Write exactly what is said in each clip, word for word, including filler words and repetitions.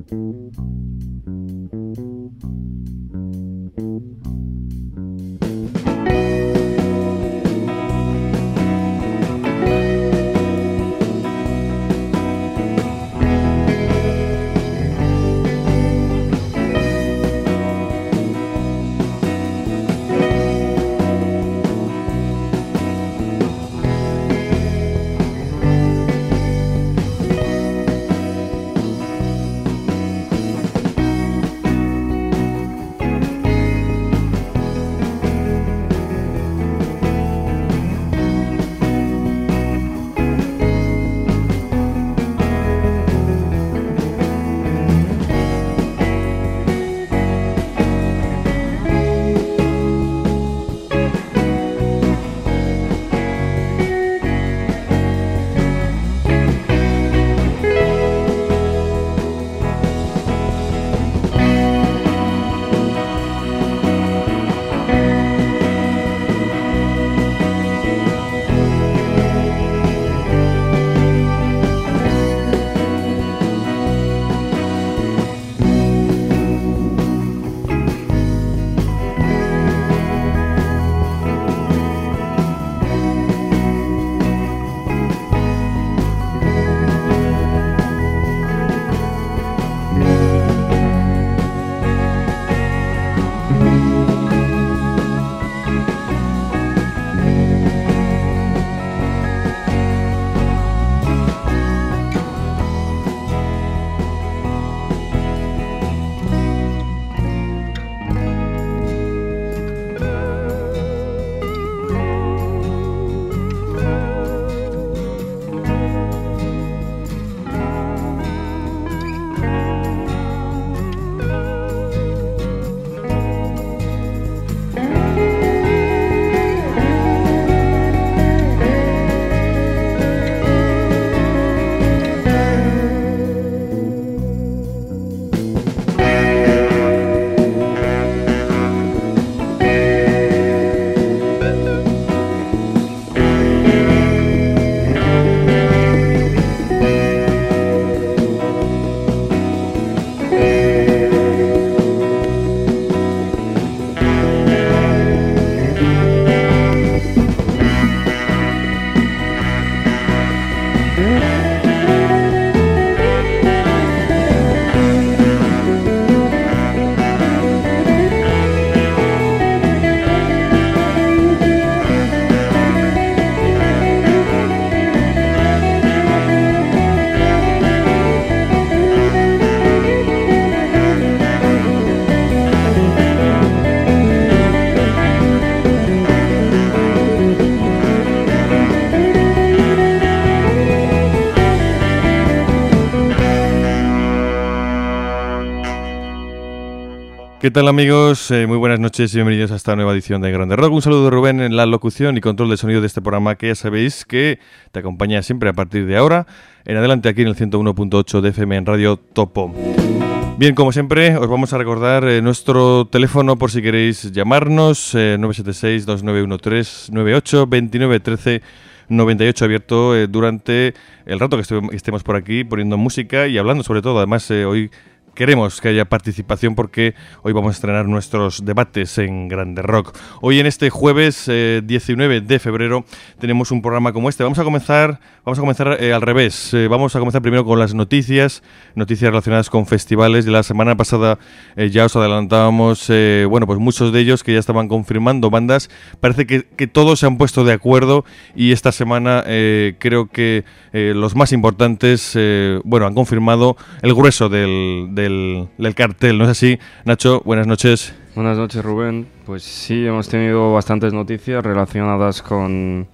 ¿Qué tal, amigos? Eh, muy buenas noches y bienvenidos a esta nueva edición de Grande Rock. Un saludo de Rubén en la locución y control de sonido de este programa que ya sabéis que te acompaña siempre a partir de ahora en adelante aquí en el ciento uno punto ocho de F M en Radio Topo. Bien, como siempre, os vamos a recordar eh, nuestro teléfono por si queréis llamarnos, eh, nueve siete seis, dos nueve uno tres, nueve ocho, veintinueve trece noventa y ocho, abierto eh, durante el rato que estemos por aquí poniendo música y hablando sobre todo. Además, eh, hoy queremos que haya participación porque hoy vamos a estrenar nuestros debates en Grande Rock. Hoy en este jueves eh, diecinueve de febrero tenemos un programa como este. Vamos a comenzar, vamos a comenzar eh, al revés. Eh, vamos a comenzar primero con las noticias, noticias relacionadas con festivales. De la semana pasada eh, ya os adelantábamos, eh, bueno, pues muchos de ellos que ya estaban confirmando bandas. Parece que, que todos se han puesto de acuerdo y esta semana eh, creo que eh, los más importantes, eh, bueno, han confirmado el grueso del, del Del, del cartel, ¿no es así? Nacho, buenas noches. Buenas noches, Rubén. Pues sí, hemos tenido bastantes noticias relacionadas con,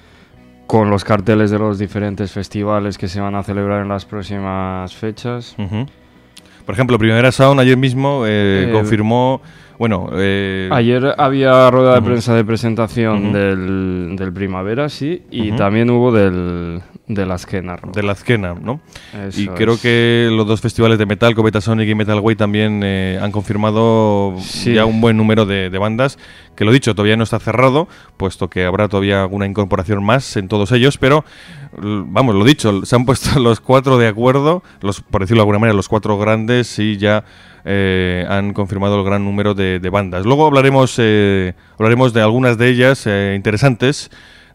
con los carteles de los diferentes festivales que se van a celebrar en las próximas fechas. Uh-huh. Por ejemplo, Primavera Sound ayer mismo eh, eh, confirmó Bueno, eh... ayer había rueda de uh-huh. prensa de presentación uh-huh. del, del Primavera, sí, y uh-huh. también hubo del, de la Azkena. ¿no? De la Azkena, ¿no? Eso y creo es. que los dos festivales de metal, Cometa Sonic y Metal Way, también eh, han confirmado sí. ya un buen número de, de bandas, que lo dicho, todavía no está cerrado, puesto que habrá todavía alguna incorporación más en todos ellos, pero vamos, lo dicho, se han puesto los cuatro de acuerdo, los, por decirlo de alguna manera, los cuatro grandes, y ya eh, han confirmado el gran número de, de bandas. Luego hablaremos, eh, hablaremos de algunas de ellas eh, interesantes,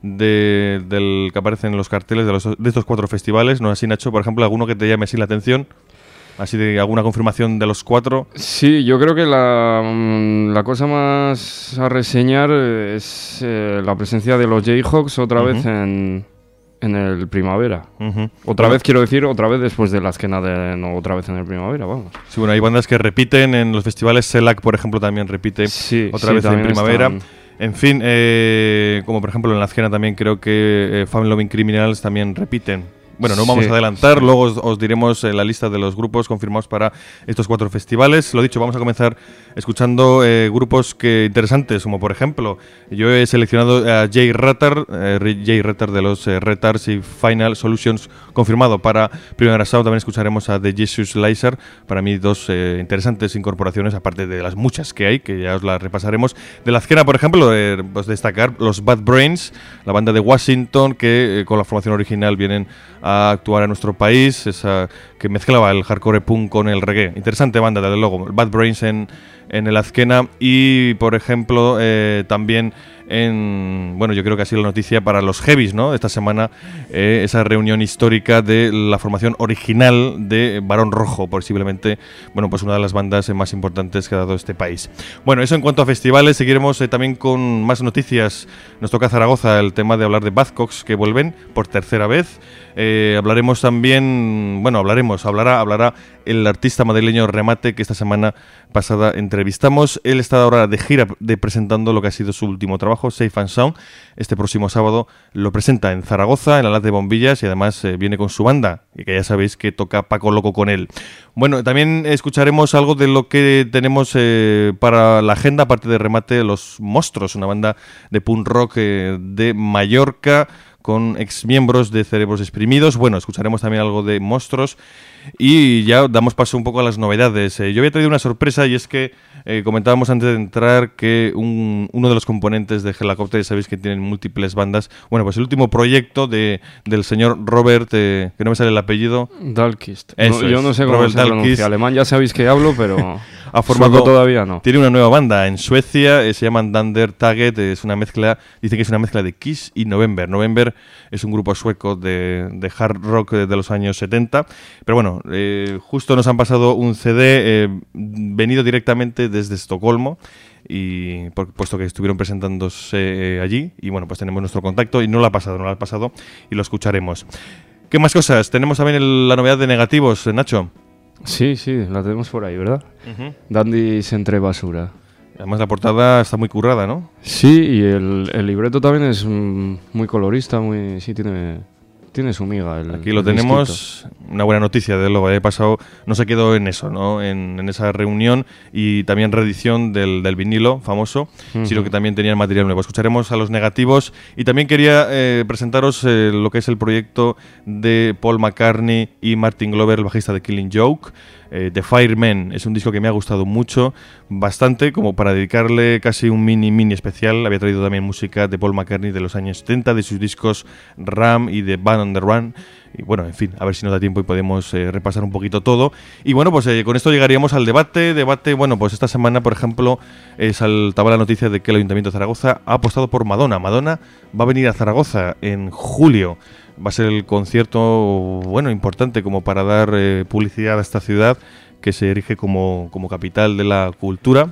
de, del que aparecen en los carteles de, los, de estos cuatro festivales. ¿No es así, Nacho? Por ejemplo, alguno que te llame así la atención, así de alguna confirmación de los cuatro. Sí, yo creo que la, la cosa más a reseñar es eh, la presencia de los Jayhawks otra uh-huh. vez en, en el Primavera. Uh-huh. Otra bueno. vez, quiero decir, otra vez después de la Azkena, de, no otra vez en el Primavera, vamos. Sí, bueno, hay bandas que repiten en los festivales. Selac, por ejemplo, también repite sí, otra sí, vez en Primavera. Están... En fin, eh, como por ejemplo en la Azkena también creo que eh, Fun Loving Criminals también repiten. Bueno, no vamos sí. a adelantar, luego os, os diremos eh, la lista de los grupos confirmados para estos cuatro festivales. Lo dicho, vamos a comenzar escuchando eh, grupos que interesantes, como por ejemplo, yo he seleccionado a Jay Retar, eh, Jay Retar de los eh, Retards y Final Solutions confirmado para Primavera Sound. También escucharemos a The Jesus Laser, para mí dos eh, interesantes incorporaciones, aparte de las muchas que hay, que ya os las repasaremos. De la Azkena, por ejemplo, eh, pues destacar los Bad Brains, la banda de Washington, que eh, con la formación original vienen a actuar a nuestro país, esa que mezclaba el hardcore punk con el reggae. Interesante banda, desde luego. Bad Brains en, en el Azkena y, por ejemplo, eh, también en, bueno, yo creo que ha sido la noticia para los heavies, ¿no? Esta semana, eh, esa reunión histórica de la formación original de Barón Rojo, posiblemente, bueno, pues una de las bandas más importantes que ha dado este país. Bueno, eso en cuanto a festivales. Seguiremos eh, también con más noticias. Nos toca Zaragoza el tema de hablar de Buzzcocks, que vuelven por tercera vez. Eh, hablaremos también, bueno, hablaremos, hablará, hablará el artista madrileño Remate, que esta semana pasada entrevistamos. Él está ahora de gira de presentando lo que ha sido su último trabajo, Safe and Sound. Este próximo sábado lo presenta en Zaragoza, en la Laz de Bombillas, y además eh, viene con su banda, y que ya sabéis que toca Paco Loco con él. Bueno, también escucharemos algo de lo que tenemos eh, para la agenda, aparte de Remate, Los Monstruos, una banda de punk rock eh, de Mallorca, con exmiembros de Cerebros Exprimidos. Bueno, escucharemos también algo de Monstruos y ya damos paso un poco a las novedades. Eh, yo había traído una sorpresa, y es que eh, comentábamos antes de entrar que un, uno de los componentes de Helicopter, sabéis que tienen múltiples bandas. Bueno, pues el último proyecto de, del señor Robert, eh, que no me sale el apellido. Dahlquist. Eso no, yo no sé cómo Robert se pronuncia. Alemán ya sabéis que hablo, pero ha formado todavía no. Tiene una nueva banda en Suecia, eh, se llaman Dunder Target, es una mezcla, dice que es una mezcla de Kiss y November. November es un grupo sueco de, de hard rock de, de los años setenta, pero bueno, eh, justo nos han pasado un C D eh, venido directamente desde Estocolmo, y por, puesto que estuvieron presentándose eh, allí, y bueno, pues tenemos nuestro contacto y no lo ha pasado, no lo ha pasado y lo escucharemos. ¿Qué más cosas? Tenemos también el, la novedad de Negativos, Nacho. Sí, sí, la tenemos por ahí, ¿verdad? Uh-huh. Dandys entre basura. Además la portada está muy currada, ¿no? Sí, y el, el libreto también es mm, muy colorista, muy sí, tiene, tiene su miga. El, Aquí lo el tenemos, disquito. Una buena noticia, de luego. He pasado, no se quedó en eso, ¿no? En, en esa reunión, y también reedición del, del vinilo famoso, uh-huh. sino que también tenían material nuevo. Escucharemos a los Negativos, y también quería eh, presentaros eh, lo que es el proyecto de Paul McCartney y Martin Glover, el bajista de Killing Joke. Eh, The Fireman es un disco que me ha gustado mucho, bastante, como para dedicarle casi un mini mini especial. Había traído también música de Paul McCartney de los años setenta, de sus discos Ram y de Band on the Run. Y bueno, en fin, a ver si nos da tiempo y podemos eh, repasar un poquito todo. Y bueno, pues eh, con esto llegaríamos al debate. Debate, bueno, pues esta semana, por ejemplo, eh, saltaba la noticia de que el Ayuntamiento de Zaragoza ha apostado por Madonna. Madonna va a venir a Zaragoza en julio. Va a ser el concierto, bueno, importante como para dar eh, publicidad a esta ciudad que se erige como, como capital de la cultura.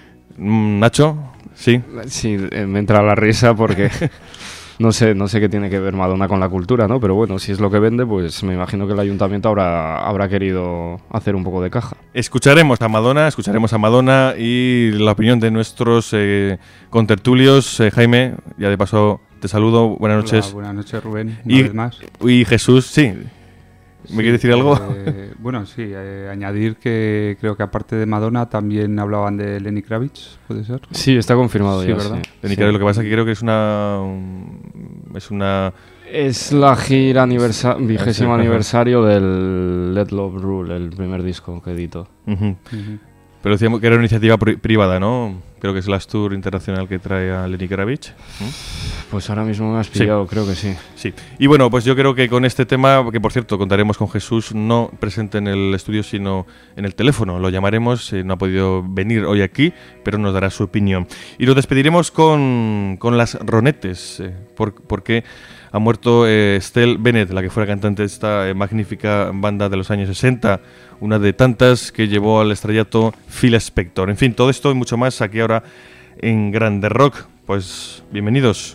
Mm, Nacho, ¿sí? Sí, eh, me entra la risa porque no sé, no sé qué tiene que ver Madonna con la cultura, ¿no? Pero bueno, si es lo que vende, pues me imagino que el ayuntamiento habrá, habrá querido hacer un poco de caja. Escucharemos a Madonna, escucharemos a Madonna y la opinión de nuestros eh, contertulios. Eh, Jaime, ya de paso te saludo, buenas noches. Hola, buenas noches, Rubén, una y, vez más. Y Jesús, sí. ¿Me sí, quiere decir algo? Eh, bueno, sí, eh, añadir que creo que aparte de Madonna también hablaban de Lenny Kravitz, ¿puede ser? Sí, está confirmado sí, ya, ¿verdad? Sí. Lenny Sí. Kravitz, lo que pasa es que creo que es una... Es una... Es la gira aniversa- vigésimo aniversario del Let Love Rule, el primer disco que editó. Uh-huh. Uh-huh. Pero decíamos que era una iniciativa pri- privada, ¿no? Creo que es la Tour internacional que trae a Lenny Kravitz. ¿Mm? Pues ahora mismo me has pillado, Sí. creo que sí. Sí. Y bueno, pues yo creo que con este tema, que por cierto contaremos con Jesús, no presente en el estudio, sino en el teléfono. Lo llamaremos, eh, no ha podido venir hoy aquí, pero nos dará su opinión. Y nos despediremos con, con las Ronettes, eh, por, porque ha muerto eh, Estelle Bennett, la que fuera cantante de esta eh, magnífica banda de los años sesenta, una de tantas que llevó al estrellato Phil Spector. En fin, todo esto y mucho más aquí ahora en Grande Rock. Pues bienvenidos.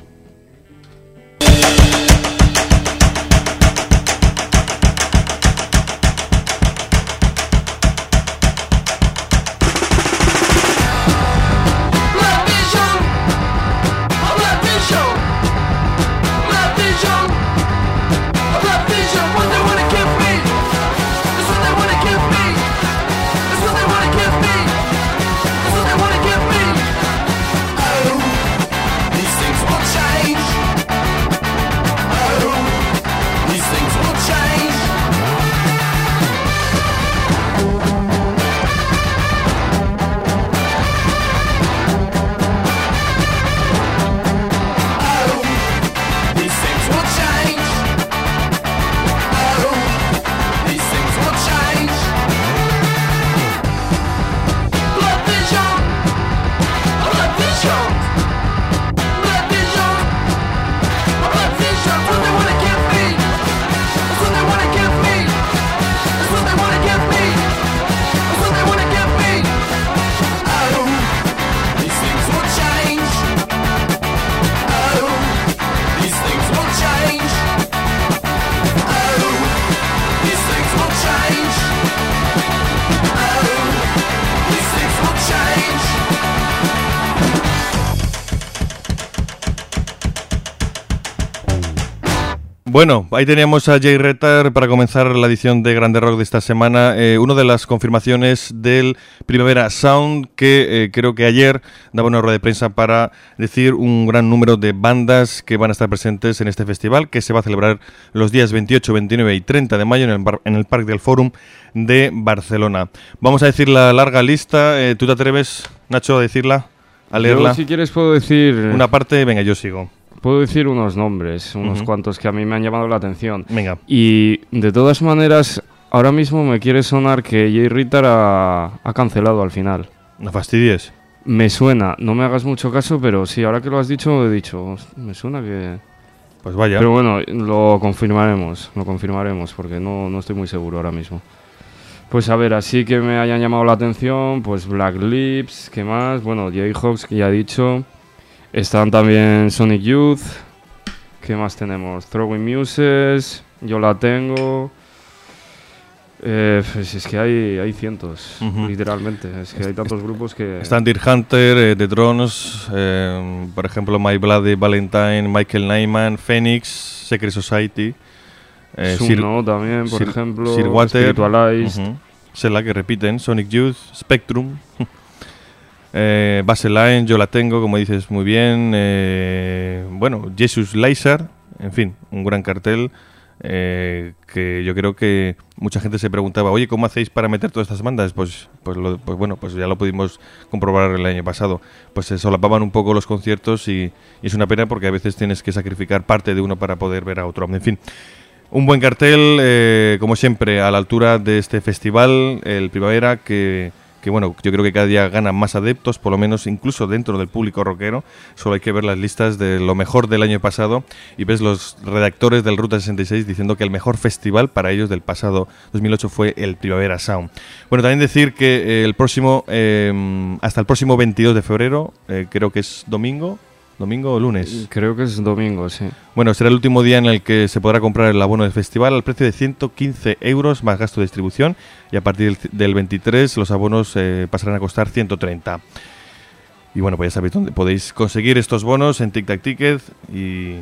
Bueno, ahí teníamos a Jay Retar para comenzar la edición de Grande Rock de esta semana. Eh, una de las confirmaciones del Primavera Sound, que eh, creo que ayer daba una rueda de prensa para decir un gran número de bandas que van a estar presentes en este festival, que se va a celebrar los días veintiocho, veintinueve y treinta de mayo en el, bar, en el Parc del Fòrum de Barcelona. Vamos a decir la larga lista. Eh, ¿Tú te atreves, Nacho, a decirla? ¿A leerla? Yo, si quieres, puedo decir... Una parte, venga, yo sigo. Puedo decir unos nombres, unos Uh-huh. cuantos que a mí me han llamado la atención. Venga. Y de todas maneras, ahora mismo me quiere sonar que Jay Retar ha, ha cancelado al final. No fastidies. Me suena, no me hagas mucho caso, pero sí, ahora que lo has dicho, he dicho, me suena que... Pues vaya. Pero bueno, lo confirmaremos, lo confirmaremos, porque no, no estoy muy seguro ahora mismo. Pues a ver, así que me hayan llamado la atención, pues Black Lips, ¿qué más? Bueno, Jayhawks, que ya he dicho... Están también Sonic Youth. ¿Qué más tenemos? Throwing Muses. Yo la tengo. Eh, pues es que hay, hay cientos, uh-huh. literalmente. Es que hay tantos grupos que... Están Deer Hunter, eh, The Drones, eh, por ejemplo, My Bloody Valentine, Michael Nyman, Phoenix, Secret Society. Eh, Suno Sir, también, por Sir, ejemplo. Sir Water. Spiritualized. Uh-huh. Sela, que repiten. Sonic Youth, Spectrum. Eh, Baseline, yo la tengo, como dices muy bien. Eh, bueno, Jesus Lizard, en fin, un gran cartel eh, que yo creo que mucha gente se preguntaba, oye, ¿cómo hacéis para meter todas estas bandas? Pues, pues, lo, pues bueno, pues ya lo pudimos comprobar el año pasado. Pues se solapaban un poco los conciertos y, y es una pena porque a veces tienes que sacrificar parte de uno para poder ver a otro. En fin, un buen cartel, eh, como siempre, a la altura de este festival, el Primavera, que... que bueno, yo creo que cada día ganan más adeptos, por lo menos incluso dentro del público rockero. Solo hay que ver las listas de lo mejor del año pasado y ves los redactores del Ruta sesenta y seis diciendo que el mejor festival para ellos del pasado dos mil ocho fue el Primavera Sound. Bueno, también decir que eh, el próximo, eh, hasta el próximo veintidós de febrero, eh, creo que es domingo, ¿domingo o lunes? Creo que es domingo, sí. Bueno, será el último día en el que se podrá comprar el abono del festival al precio de ciento quince euros más gasto de distribución y a partir del veintitrés los abonos eh, pasarán a costar ciento treinta. Y bueno, pues ya sabéis dónde podéis conseguir estos bonos en Tic Tac Ticket y,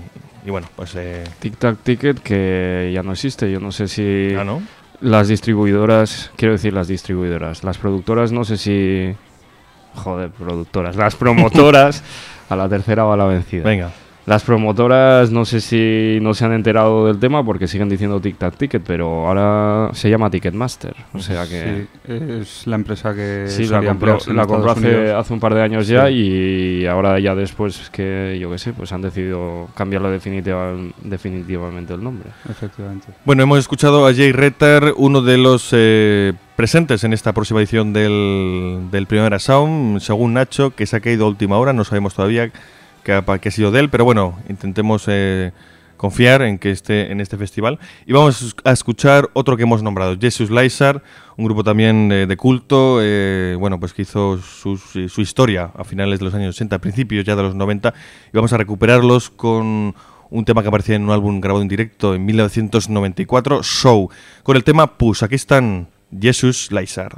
y bueno, pues... Eh... Tic Tac Ticket, que ya no existe. Yo no sé si... Ah, ¿no? Las distribuidoras, quiero decir las distribuidoras, las productoras, no sé si... Joder, productoras. Las promotoras, a la tercera va la vencida. Venga. Las promotoras no sé si no se han enterado del tema porque siguen diciendo Tic Tac Ticket, pero ahora se llama Ticketmaster. O sea que... Sí, es la empresa que sí, la compró, la compró hace, hace un par de años ya, sí. Y ahora ya después que, yo qué sé, pues han decidido cambiarlo definitiva, definitivamente el nombre. Efectivamente. Bueno, hemos escuchado a Jay Retar, uno de los eh, presentes en esta próxima edición del, del Primavera Sound, según Nacho, que se ha caído a última hora, no sabemos todavía que ha, que ha sido de él, pero bueno, intentemos eh, confiar en que esté en este festival. Y vamos a escuchar otro que hemos nombrado, Jesus Lizard, un grupo también eh, de culto, eh, bueno, pues que hizo su, su historia a finales de los años ochenta, principios ya de los noventa, y vamos a recuperarlos con un tema que aparecía en un álbum grabado en directo en mil novecientos noventa y cuatro, Show, con el tema Push. Aquí están Jesus Lizard.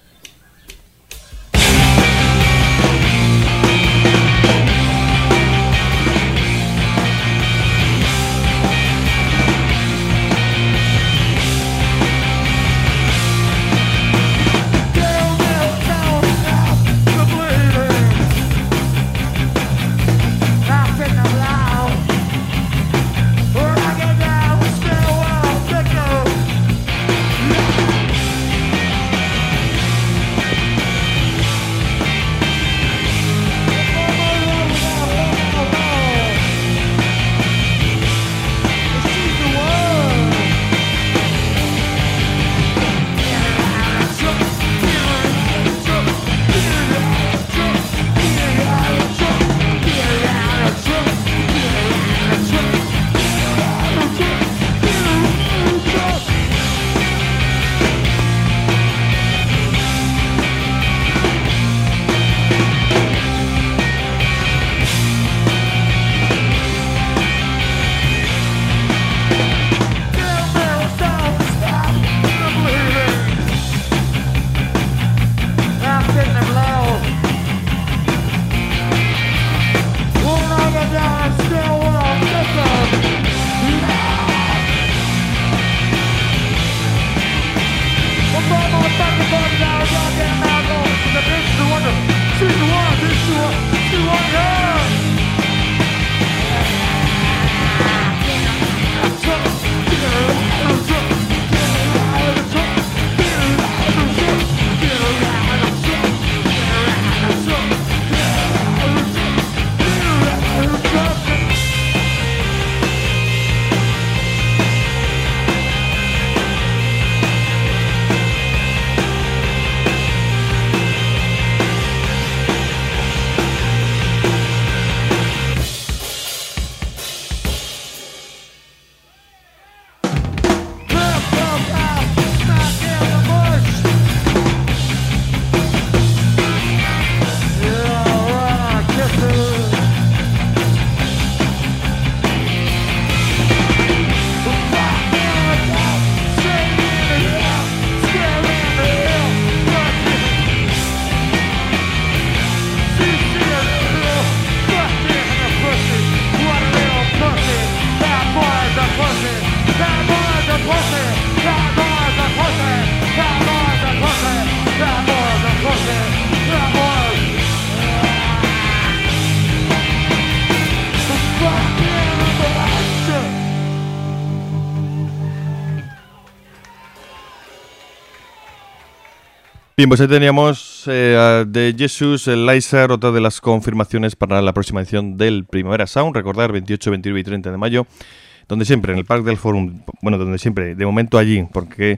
Bien, pues ahí teníamos eh, de Jesus Lizard, otra de las confirmaciones para la próxima edición del Primavera Sound. Recordar, veintiocho, veintinueve y treinta de mayo, donde siempre, en el Parque del Forum, bueno, donde siempre, de momento allí, porque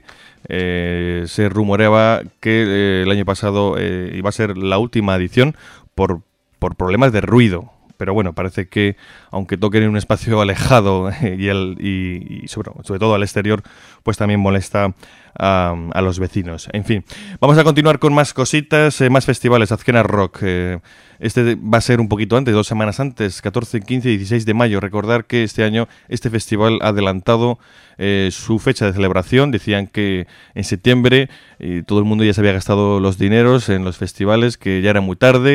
eh, se rumoreaba que eh, el año pasado eh, iba a ser la última edición por, por problemas de ruido. Pero bueno, parece que, aunque toquen en un espacio alejado y, el, y, y sobre, sobre todo al exterior, pues también molesta a, a los vecinos. En fin, vamos a continuar con más cositas, eh, más festivales. Azkena Rock. Eh, este va a ser un poquito antes, dos semanas antes, catorce, quince y dieciséis de mayo. Recordar que este año este festival ha adelantado eh, su fecha de celebración. Decían que en septiembre eh, todo el mundo ya se había gastado los dineros en los festivales, que ya era muy tarde.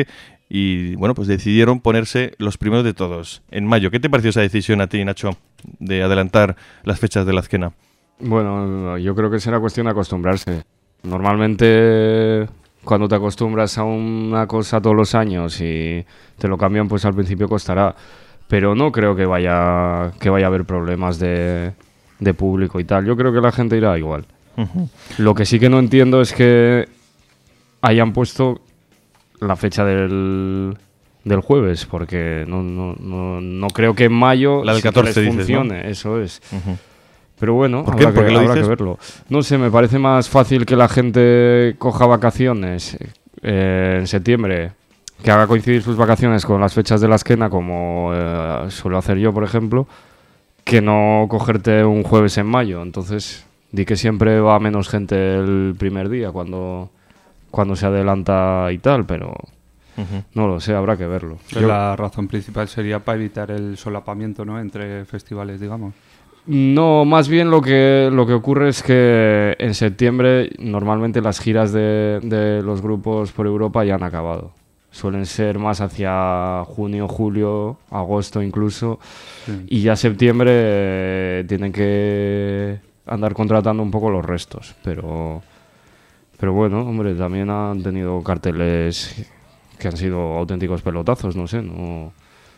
y bueno, pues decidieron ponerse los primeros de todos, en mayo. ¿Qué te pareció esa decisión a ti, Nacho, de adelantar las fechas de la Azkena? Bueno, yo creo que será cuestión de acostumbrarse. Normalmente, cuando te acostumbras a una cosa todos los años y te lo cambian, pues al principio costará. Pero no creo que vaya, que vaya a haber problemas de, de público y tal. Yo creo que la gente irá igual. Uh-huh. Lo que sí que no entiendo es que hayan puesto la fecha del, del jueves, porque no, no, no, no creo que en mayo la del catorce les funcione, dices, ¿no? Eso es. Uh-huh. Pero bueno, ¿Por qué? habrá, ¿Por que, qué lo habrá dices? que verlo. No sé, me parece más fácil que la gente coja vacaciones eh, en septiembre, que haga coincidir sus vacaciones con las fechas de la Azkena, como eh, suelo hacer yo, por ejemplo, que no cogerte un jueves en mayo. Entonces, di que siempre va menos gente el primer día cuando... cuando se adelanta y tal, pero uh-huh. no lo sé, habrá que verlo. Yo... La razón principal sería para evitar el solapamiento, ¿no?, entre festivales, digamos. No, más bien lo que lo que ocurre es que en septiembre normalmente las giras de, de los grupos por Europa ya han acabado. Suelen ser más hacia junio, julio, agosto incluso, sí. Y ya septiembre eh, tienen que andar contratando un poco los restos, pero... Pero bueno, hombre, también han tenido carteles que han sido auténticos pelotazos, no sé, no...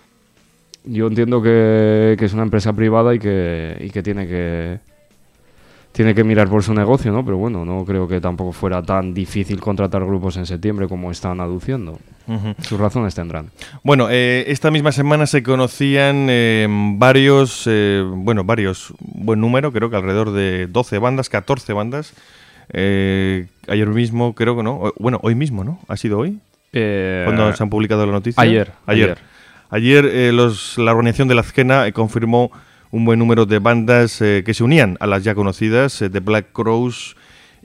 Yo entiendo que, que es una empresa privada y que, y que tiene que tiene que mirar por su negocio, ¿no? Pero bueno, no creo que tampoco fuera tan difícil contratar grupos en septiembre como están aduciendo. Uh-huh. Sus razones tendrán. Bueno, eh, esta misma semana se conocían eh, varios, eh, bueno, varios, buen número, creo que alrededor de doce bandas, catorce bandas. Eh, ayer mismo, creo que no. Bueno, hoy mismo, ¿no? ¿Ha sido hoy? Eh, ¿Cuándo se han publicado la noticia? Ayer. Ayer. Ayer, ayer eh, los, la organización de la Azkena eh, confirmó un buen número de bandas eh, que se unían a las ya conocidas, eh, The Black Crowes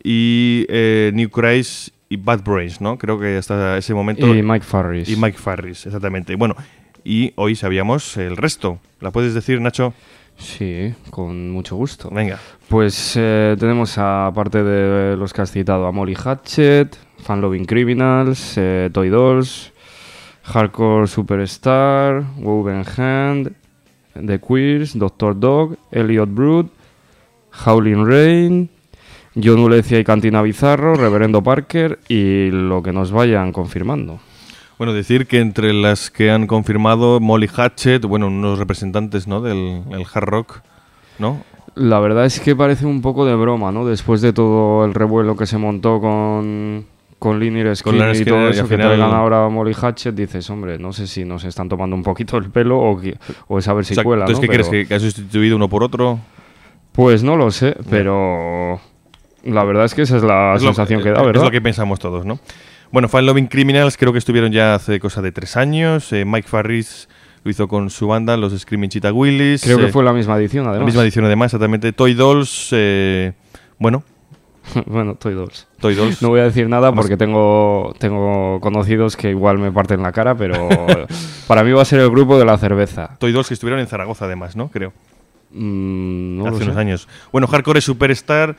y eh, New Christ y Bad Brains, ¿no? Creo que hasta ese momento... Y Mike Farris. Y Mike Farris, exactamente. Bueno, y hoy sabíamos el resto. ¿La puedes decir, Nacho? Sí, con mucho gusto. Venga. Pues eh, tenemos, aparte de los que has citado, a Molly Hatchet, Fan Loving Criminals, eh, Toy Dolls, Hardcore Superstar, Woven Hand, The Queers, Doctor Dog, Elliot Brood, Howling Rain, John Ulecia y Cantina Bizarro, Reverendo Parker y lo que nos vayan confirmando. Bueno, decir que entre las que han confirmado Molly Hatchet, bueno, unos representantes, ¿no?, del el hard rock, ¿no? La verdad es que parece un poco de broma, ¿no? Después de todo el revuelo que se montó con, con Lynyrd Skynyrd y todo eso, y que final... traigan ahora a Molly Hatchet, dices, hombre, no sé si nos están tomando un poquito el pelo o, que, o es a ver si o sea, cuela, ¿entonces ¿no? qué Pero... crees? ¿Que, ¿Que ha sustituido uno por otro? Pues no lo sé, pero la verdad es que esa es la es sensación lo, que da, ¿verdad? Es lo que pensamos todos, ¿no? Bueno, Fan Loving Criminals creo que estuvieron ya hace cosa de tres años. Eh, Mike Farris lo hizo con su banda, los Screaming Cheetah Willis. Creo eh, que fue la misma edición, además. La misma edición, además, exactamente. Toy Dolls, eh, bueno. bueno, Toy Dolls. Toy Dolls. No voy a decir nada porque tengo, tengo conocidos que igual me parten la cara, pero para mí va a ser el grupo de la cerveza. Toy Dolls que estuvieron en Zaragoza, además, ¿no? Creo. Mm, no hace lo unos sé. años. Bueno, Hardcore Superstar,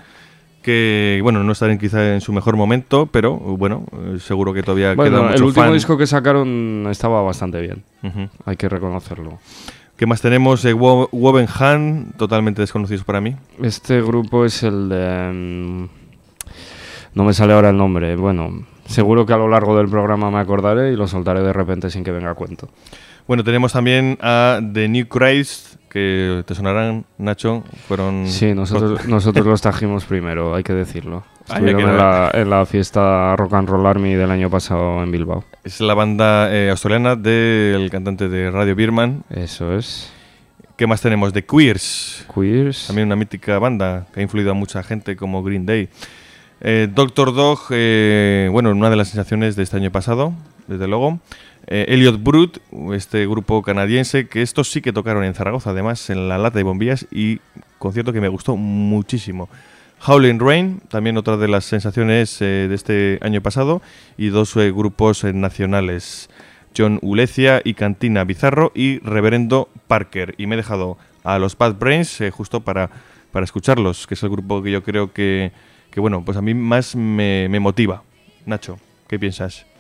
que bueno, no están quizá en su mejor momento, pero bueno, seguro que todavía bueno, queda mucho el último fan. disco que sacaron estaba bastante bien, uh-huh. Hay que reconocerlo. ¿Qué más tenemos? Eh, Wo- Woven Hand, totalmente desconocidos para mí. Este grupo es el de... Um, no me sale ahora el nombre, bueno, seguro que a lo largo del programa me acordaré y lo soltaré de repente sin que venga a cuento. Bueno, tenemos también a The New Christ, que te sonarán, Nacho, fueron... Sí, nosotros, nosotros los trajimos primero, hay que decirlo. Ah, Estuvieron que en, la, en la fiesta Rock and Roll Army del año pasado en Bilbao. Es la banda eh, australiana del cantante de Radio Birman. Eso es. ¿Qué más tenemos? The Queers. Queers. También una mítica banda que ha influido a mucha gente como Green Day. Eh, Doctor Dog, eh, bueno, una de las sensaciones de este año pasado, desde luego. Eh, Elliot Brood, este grupo canadiense, que estos sí que tocaron en Zaragoza, además, en la Lata de Bombillas, y concierto que me gustó muchísimo. Howling Rain, también otra de las sensaciones eh, de este año pasado, y dos eh, grupos eh, nacionales, John Ulecia y Cantina Bizarro y Reverendo Parker. Y me he dejado a los Bad Brains eh, justo para, para escucharlos, que es el grupo que yo creo que, que bueno, pues a mí más me, me motiva. Nacho, ¿qué piensas?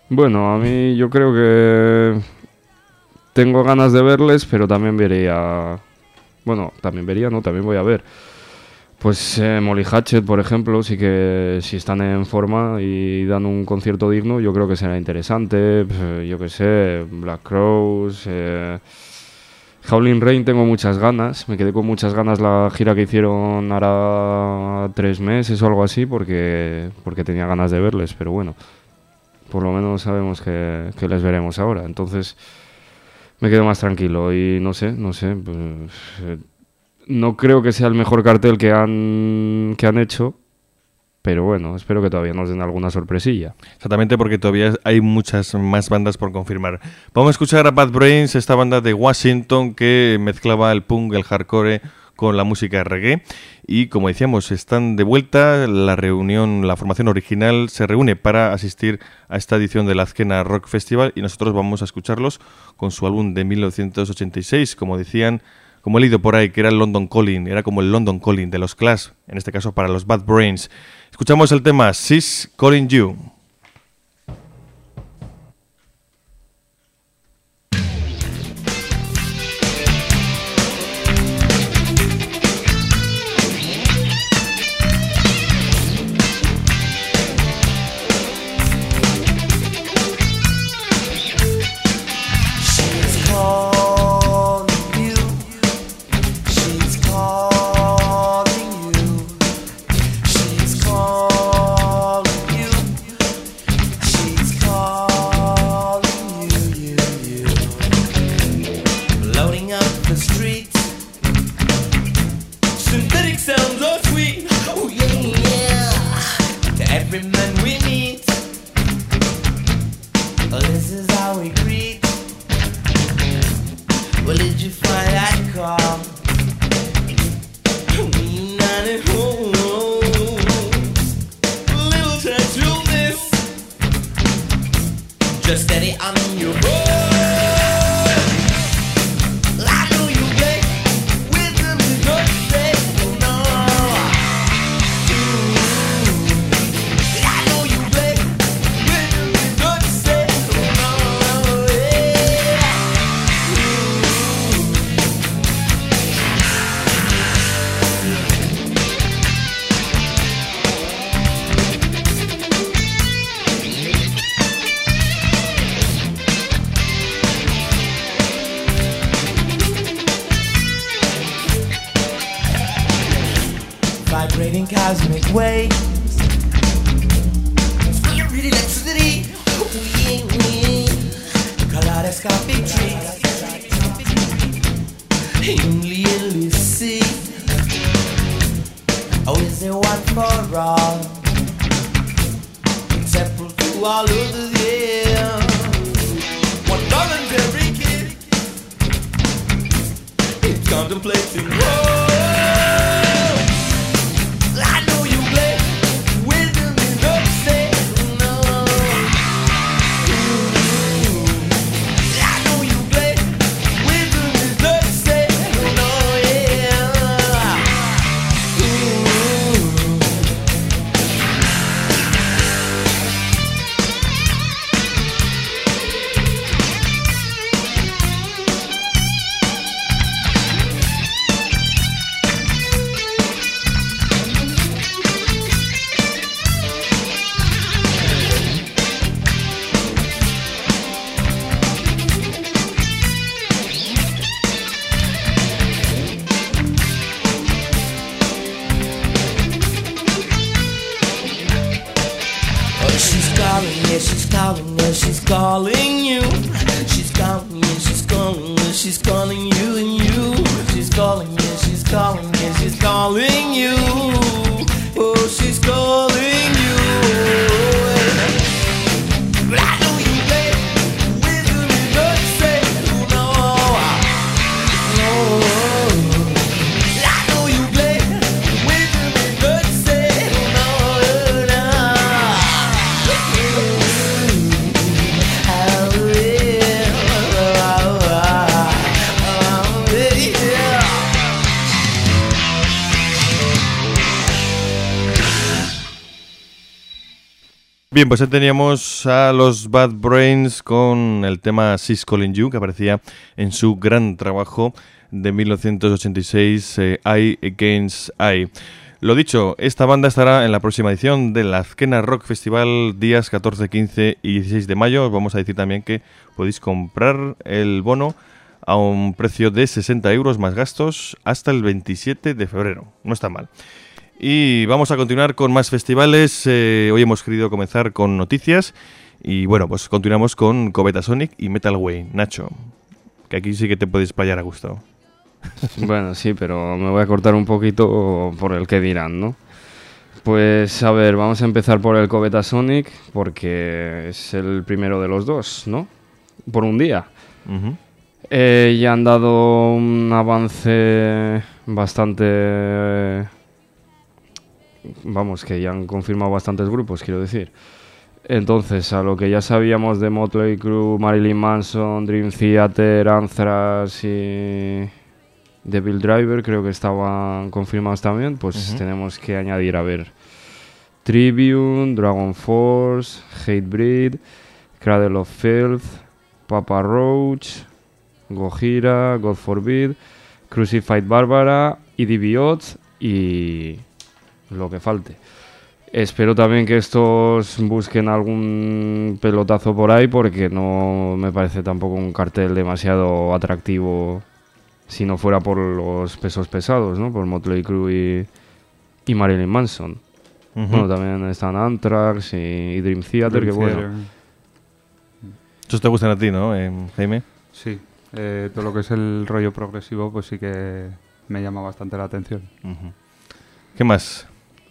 Bueno, a mí yo creo que tengo ganas de verles, pero también vería... Bueno, también vería, no, también voy a ver. Pues eh, Molly Hatchet, por ejemplo, sí que si están en forma y dan un concierto digno, yo creo que será interesante. Pues, yo qué sé, Black Crowes... Eh, Howlin' Rain tengo muchas ganas, me quedé con muchas ganas la gira que hicieron ahora tres meses o algo así porque, porque tenía ganas de verles, pero bueno, por lo menos sabemos que, que les veremos ahora, entonces me quedo más tranquilo y no sé, no sé, pues, eh, no creo que sea el mejor cartel que han, que han hecho, pero bueno, espero que todavía nos den alguna sorpresilla. Exactamente, porque todavía hay muchas más bandas por confirmar. Vamos a escuchar a Bad Brains, esta banda de Washington que mezclaba el punk, el hardcore con la música reggae. Y como decíamos, están de vuelta. La reunión, la formación original se reúne para asistir a esta edición del Azkena Rock Festival y nosotros vamos a escucharlos con su álbum de mil novecientos ochenta y seis, como decían, como he leído por ahí, que era el London Calling, era como el London Calling de los Clash, en este caso para los Bad Brains. Escuchamos el tema She's Calling You. Vibrating cosmic waves, fiery electricity, kaleidoscopic tricks, only elusive. Oh, is there one for all? Except to all of the yeah. One voluntary kid, it's contemplating. Whoa. Calling you, she's calling you, she's calling you, she's calling you and you. She's calling you, she's calling you, she's calling you. Oh, she's calling you. But I know you play with her in the say no, no. I know you play with her in the say no, no. Bien, pues ahí teníamos a los Bad Brains con el tema She's Calling You, que aparecía en su gran trabajo de mil novecientos ochenta y seis, eh, Eye Against Eye. Lo dicho, esta banda estará en la próxima edición del Azkena Rock Festival, días catorce, quince y dieciséis de mayo. Os vamos a decir también que podéis comprar el bono a un precio de sesenta euros más gastos hasta el veintisiete de febrero. No está mal. Y vamos a continuar con más festivales. Eh, hoy hemos querido comenzar con noticias. Y bueno, pues continuamos con Covetasonic y Metal Way. Nacho, que aquí sí que te puedes playar a gusto. Bueno, sí, pero me voy a cortar un poquito por el que dirán, ¿no? Pues a ver, vamos a empezar por el Covetasonic, porque es el primero de los dos, ¿no? Por un día. Uh-huh. Eh, ya han dado un avance bastante... Eh, vamos, que ya han confirmado bastantes grupos, quiero decir. Entonces, a lo que ya sabíamos de Motley Crue, Marilyn Manson, Dream Theater, Anthrax y Devil Driver, creo que estaban confirmados también, pues uh-huh. tenemos que añadir, a ver, Tribune, Dragon Force, Hatebreed, Cradle of Filth, Papa Roach, Gojira, God Forbid, Crucified Barbara, E D B Odds y lo que falte. Espero también que estos busquen algún pelotazo por ahí, porque no me parece tampoco un cartel demasiado atractivo si no fuera por los pesos pesados, ¿no? Por Motley Crue y, y Marilyn Manson. Uh-huh. Bueno, también están Anthrax y, y Dream Theater, Dream que Theater. Bueno. ¿Estos te gustan a ti, no, eh, Jaime? Sí, eh, todo lo que es el rollo progresivo pues sí que me llama bastante la atención. Uh-huh. ¿Qué más?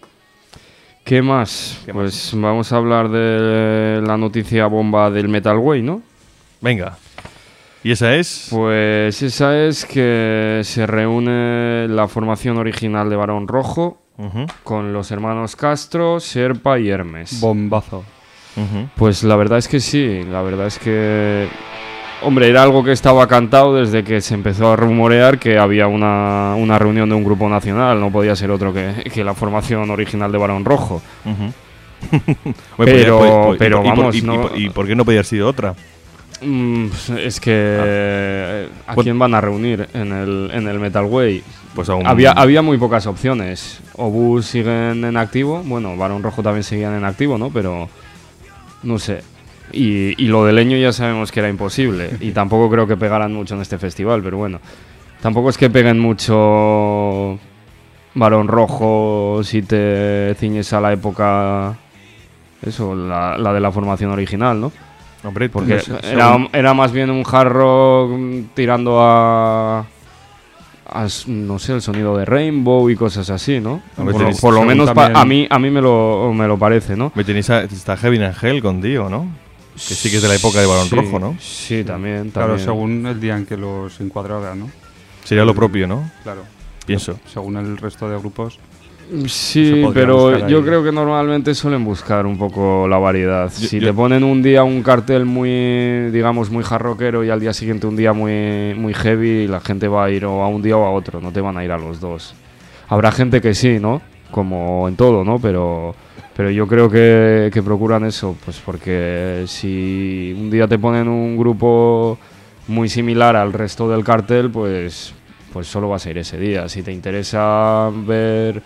¿Qué más? ¿Qué pues más? Vamos a hablar de la noticia bomba del Metal Way, ¿no? Venga. ¿Y esa es? Pues esa es que se reúne la formación original de Barón Rojo uh-huh. con los hermanos Castro, Serpa y Hermes. Bombazo. Uh-huh. Pues la verdad es que sí, la verdad es que... Hombre, era algo que estaba cantado desde que se empezó a rumorear que había una, una reunión de un grupo nacional, no podía ser otro que, que la formación original de Barón Rojo. Uh-huh. pero, podía, pero y, vamos, y, y, no... ¿Y por qué no podía haber sido otra? Mm, es que... Ah. ¿A quién van a reunir en el, en el Metal Way? Pues aún... había, había muy pocas opciones. Obús siguen en activo, bueno, Barón Rojo también seguían en activo, ¿no? Pero... no sé... Y, y lo de Leño ya sabemos que era imposible. Y tampoco creo que pegaran mucho en este festival, pero bueno. Tampoco es que peguen mucho Barón Rojo si te ciñes a la época... Eso, la, la de la formación original, ¿no? Hombre, porque no sé, era, era más bien un hard rock tirando a... a no sé, el sonido de Rainbow y cosas así, ¿no? Hombre, por, tenéis, por lo menos pa, a mí a mí me lo, me lo parece, ¿no? Me tenéis a, está Heaven Angel con Dio, ¿no? Que sí que es de la época de Barón sí, Rojo, ¿no? Sí, también, también. Claro, según el día en que los encuadrara, ¿no? Sería lo propio, ¿no? Claro. Pienso. Según el resto de grupos. Sí, pero yo creo que normalmente suelen buscar un poco la variedad. Yo, si yo... te ponen un día un cartel muy, digamos, muy jarroquero y al día siguiente un día muy, muy heavy, la gente va a ir o a un día o a otro, no te van a ir a los dos. Habrá gente que sí, ¿no? Como en todo, ¿no? Pero... Pero yo creo que, que procuran eso, pues porque si un día te ponen un grupo muy similar al resto del cartel, pues, pues solo vas a ir ese día. Si te interesa ver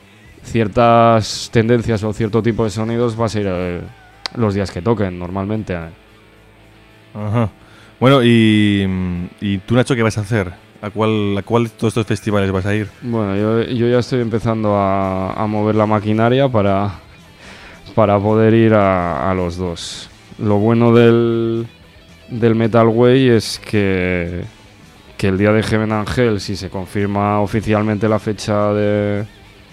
ciertas tendencias o cierto tipo de sonidos, vas a ir eh, los días que toquen normalmente. Ajá. Bueno, y, y tú, Nacho, ¿qué vas a hacer? ¿A cuál, ¿A cuál de todos estos festivales vas a ir? Bueno, yo, yo ya estoy empezando a, a mover la maquinaria para... para poder ir a, a los dos. Lo bueno del, del Metal Way es que, que el día de Heaven Angel, si se confirma oficialmente la fecha de,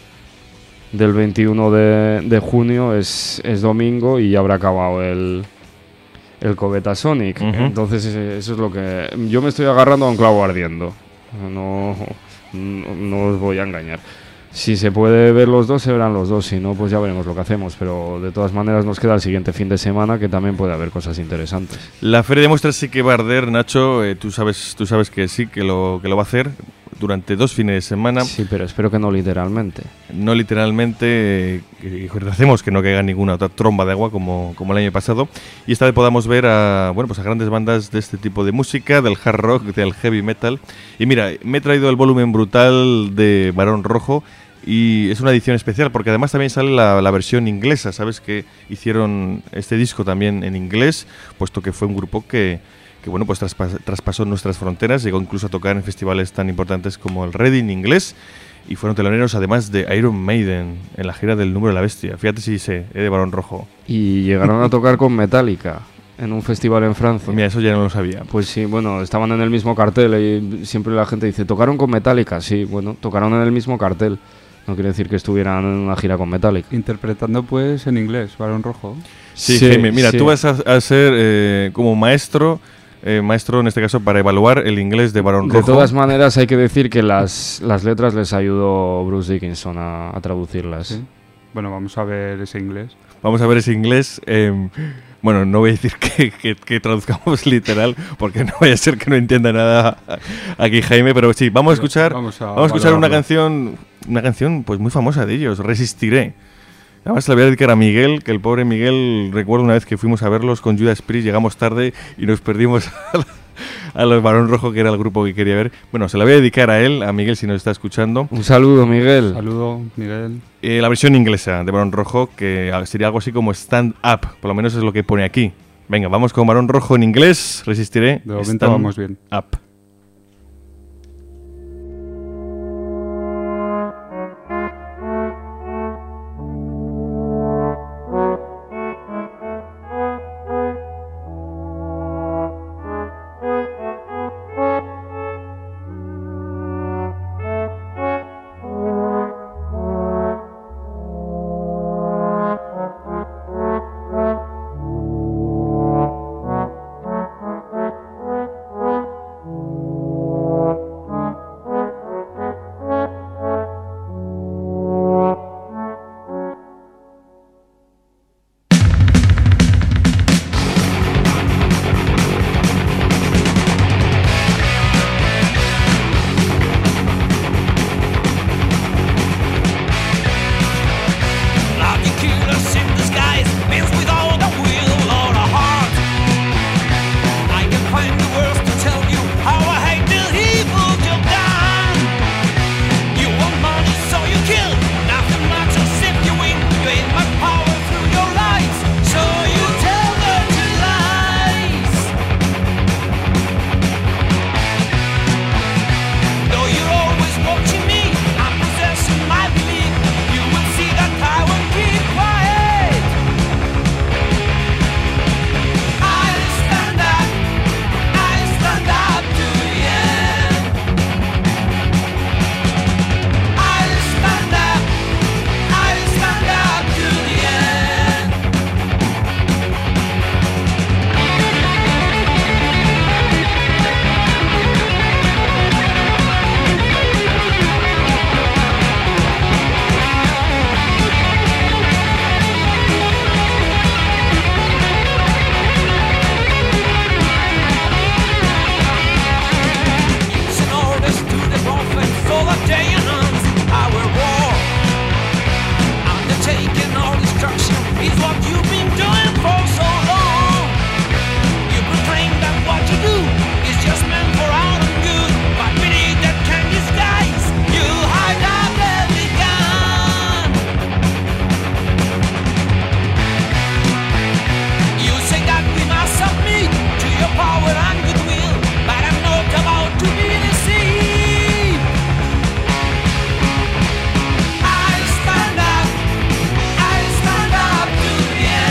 del veintiuno de, de junio, es, es domingo y ya habrá acabado el, el Covetasonic. Uh-huh. Entonces eso es lo que... Yo me estoy agarrando a un clavo ardiendo. No, no, no os voy a engañar. Si se puede ver los dos, se verán los dos. Si no, pues ya veremos lo que hacemos. Pero de todas maneras nos queda el siguiente fin de semana, que también puede haber cosas interesantes. La Feria de Muestras sí que va a arder, Nacho. Eh, tú sabes tú sabes que sí, que lo, que lo va a hacer durante dos fines de semana. Sí, pero espero que no literalmente. No literalmente. que recemos que no caiga ninguna otra tromba de agua como, como el año pasado, y esta vez podamos ver a, bueno, pues a grandes bandas de este tipo de música, del hard rock, del heavy metal. Y mira, me he traído el volumen brutal de Barón Rojo, y es una edición especial porque además también sale la, la versión inglesa. Sabes que hicieron este disco también en inglés, puesto que fue un grupo que, que bueno, pues traspas, traspasó nuestras fronteras, llegó incluso a tocar en festivales tan importantes como el Reading inglés, y fueron teloneros además de Iron Maiden en la gira del Número de la Bestia. Fíjate si sé, eh, de Barón Rojo. Y llegaron a tocar con Metallica en un festival en Francia. Pues mira, eso ya no lo sabía. Pues sí, bueno, estaban en el mismo cartel y siempre la gente dice, ¿tocaron con Metallica? Sí, bueno, tocaron en el mismo cartel. No quiere decir que estuvieran en una gira con Metallica. Interpretando pues en inglés, Barón Rojo. Sí, Sí, Jaime, mira, sí. tú vas a, a ser eh, como maestro, eh, maestro en este caso para evaluar el inglés de Barón De Rojo. todas maneras, hay que decir que las, las letras les ayudó Bruce Dickinson a, a traducirlas. Sí. Bueno, vamos a ver ese inglés. Vamos a ver ese inglés. Eh, bueno, no voy a decir que, que, que traduzcamos literal, porque no vaya a ser que no entienda nada aquí Jaime, pero sí, vamos a escuchar, Vamos a vamos a escuchar una valorarlo. canción, una canción pues muy famosa de ellos, Resistiré. Además la voy a dedicar a Miguel, que el pobre Miguel, recuerdo una vez que fuimos a verlos con Judas Priest, llegamos tarde y nos perdimos a, la, a los Barón Rojo, que era el grupo que quería ver. Bueno, se la voy a dedicar a él, a Miguel, si nos está escuchando. Un saludo, Miguel. Saludo, Miguel. Eh, la versión inglesa de Barón Rojo, que sería algo así como Stand Up, por lo menos es lo que pone aquí. Venga, vamos con Barón Rojo en inglés, Resistiré. De momento Stand vamos bien. Up. Stand up to the end.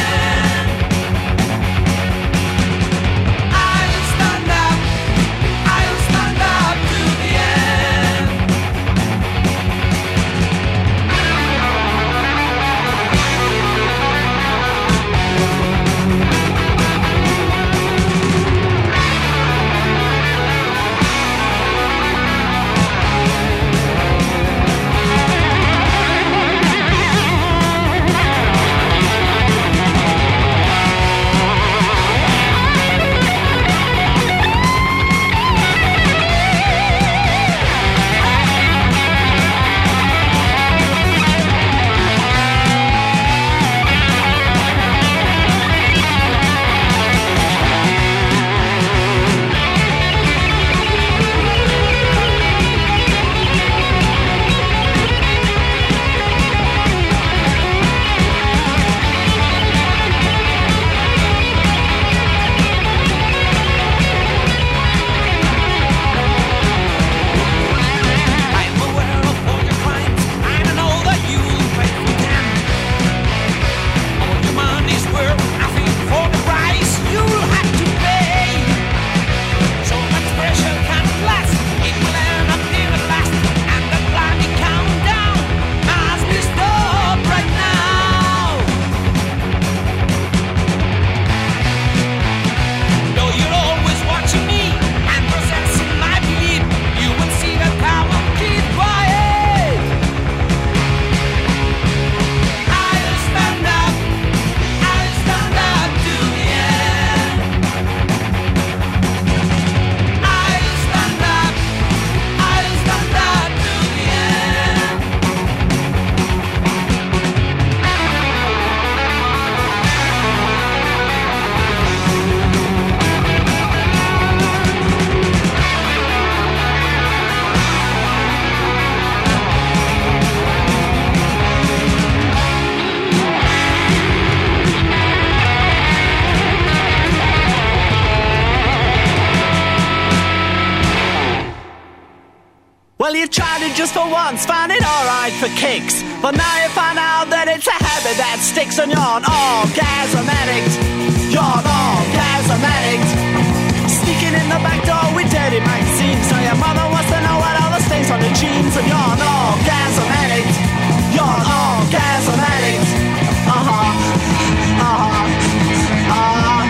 Well, you tried it just for once, found it alright for kicks, but now you find out that it's a habit that sticks, and you're an orgasm addict. You're an orgasm addict. Sneaking in the back door with dirty magazines, so your mother wants to know what all the stains on your jeans, and you're an orgasm addict. You're an orgasm addict. Uh-huh. Uh-huh. Uh-huh.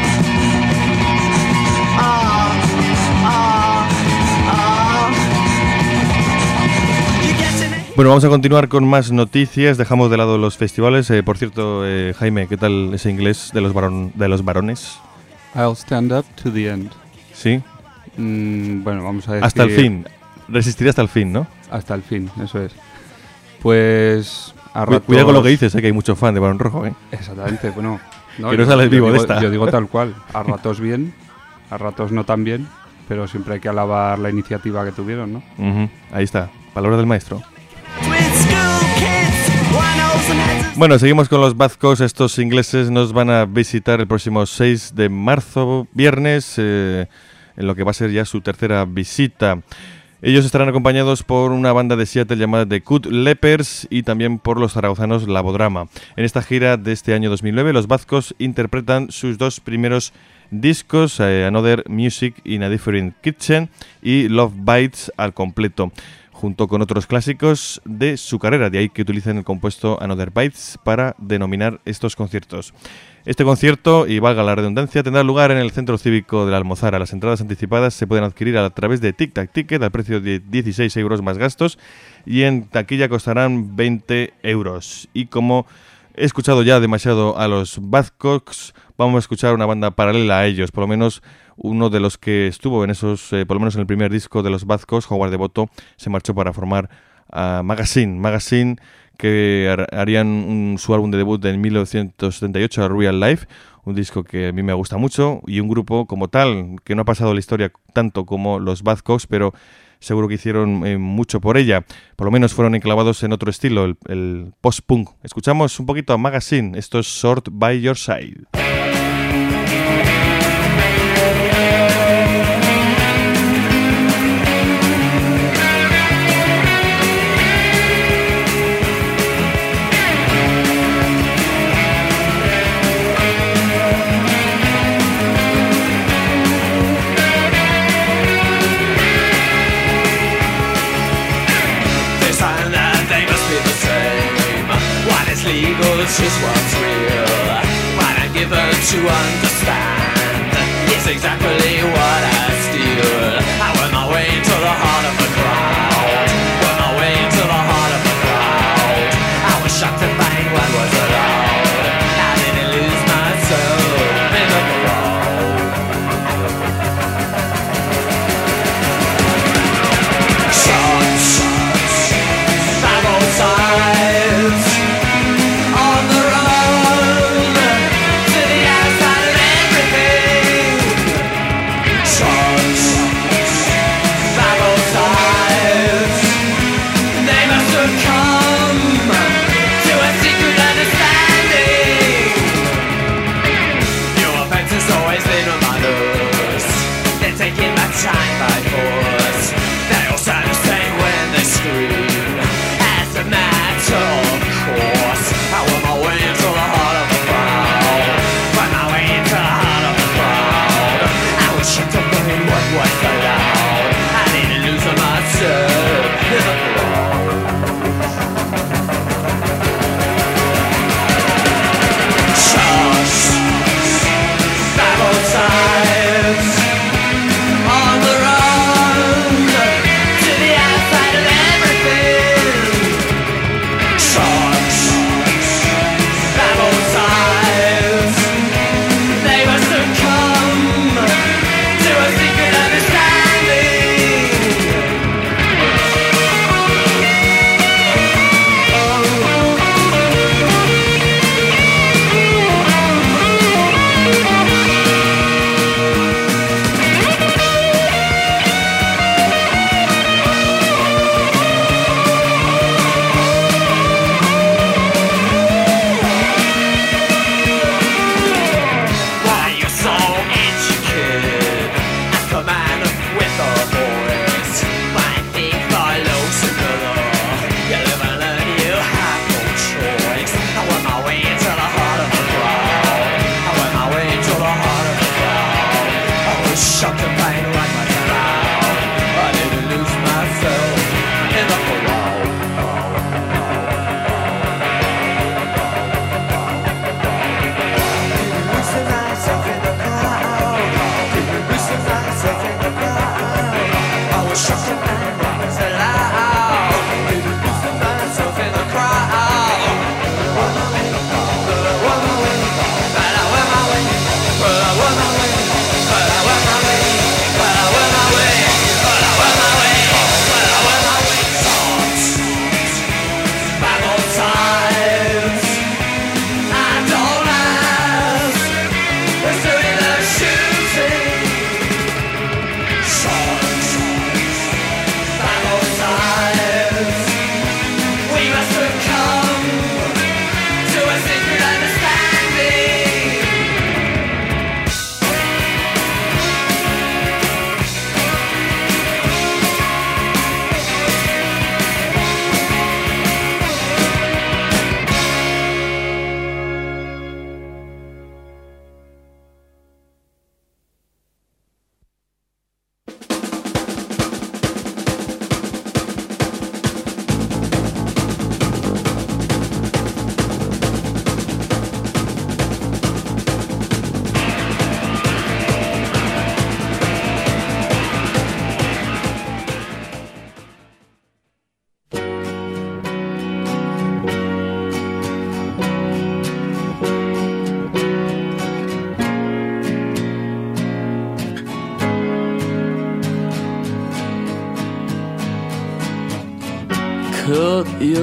Bueno, vamos a continuar con más noticias. Dejamos de lado los festivales. Eh, por cierto, eh, Jaime, ¿qué tal ese inglés de los, varon, de los varones? I'll stand up to the end. ¿Sí? Mm, bueno, vamos a decir... Hasta el fin. Resistiré hasta el fin, ¿no? Hasta el fin, eso es. Pues... A ratos... Cuidado con lo que dices, eh, que hay mucho fan de Barón Rojo, ¿eh? Exactamente, bueno... No, que no sales vivo digo, de esta. Yo digo tal cual. A ratos bien, a ratos no tan bien, pero siempre hay que alabar la iniciativa que tuvieron, ¿no? Uh-huh. Ahí está. Palabra del maestro. Bueno, seguimos con los Buzzcocks. Estos ingleses nos van a visitar el próximo seis de marzo, viernes, eh, en lo que va a ser ya su tercera visita. Ellos estarán acompañados por una banda de Seattle llamada The Good Lepers y también por los zaragozanos Labodrama. En esta gira de este año dos mil nueve, los Buzzcocks interpretan sus dos primeros discos, eh, Another Music in a Different Kitchen y Love Bites al completo, junto con otros clásicos de su carrera, de ahí que utilicen el compuesto Another Bites para denominar estos conciertos. Este concierto, y valga la redundancia, tendrá lugar en el Centro Cívico de la Almozara. Las entradas anticipadas se pueden adquirir a través de Tic Tac Ticket al precio de dieciséis euros más gastos y en taquilla costarán veinte euros. Y como he escuchado ya demasiado a los Buzzcocks, vamos a escuchar una banda paralela a ellos, por lo menos uno de los que estuvo en esos, eh, por lo menos en el primer disco de los Buzzcocks, Howard Devoto, se marchó para formar a Magazine. Magazine, que harían un, su álbum de debut en mil novecientos setenta y ocho, Real Life, un disco que a mí me gusta mucho, y un grupo como tal, que no ha pasado la historia tanto como los Buzzcocks, pero seguro que hicieron eh, mucho por ella. Por lo menos fueron enclavados en otro estilo, el, el post-punk. Escuchamos un poquito a Magazine, esto es Short by Your Side. It's just what's real. What I'm given to understand is exactly what I steal. I went my way into the heart of the crowd. Went my way into the heart of the crowd. I was shocked to find what was allowed. I didn't lose my soul in the crowd. Shots, shots, by both sides. Shots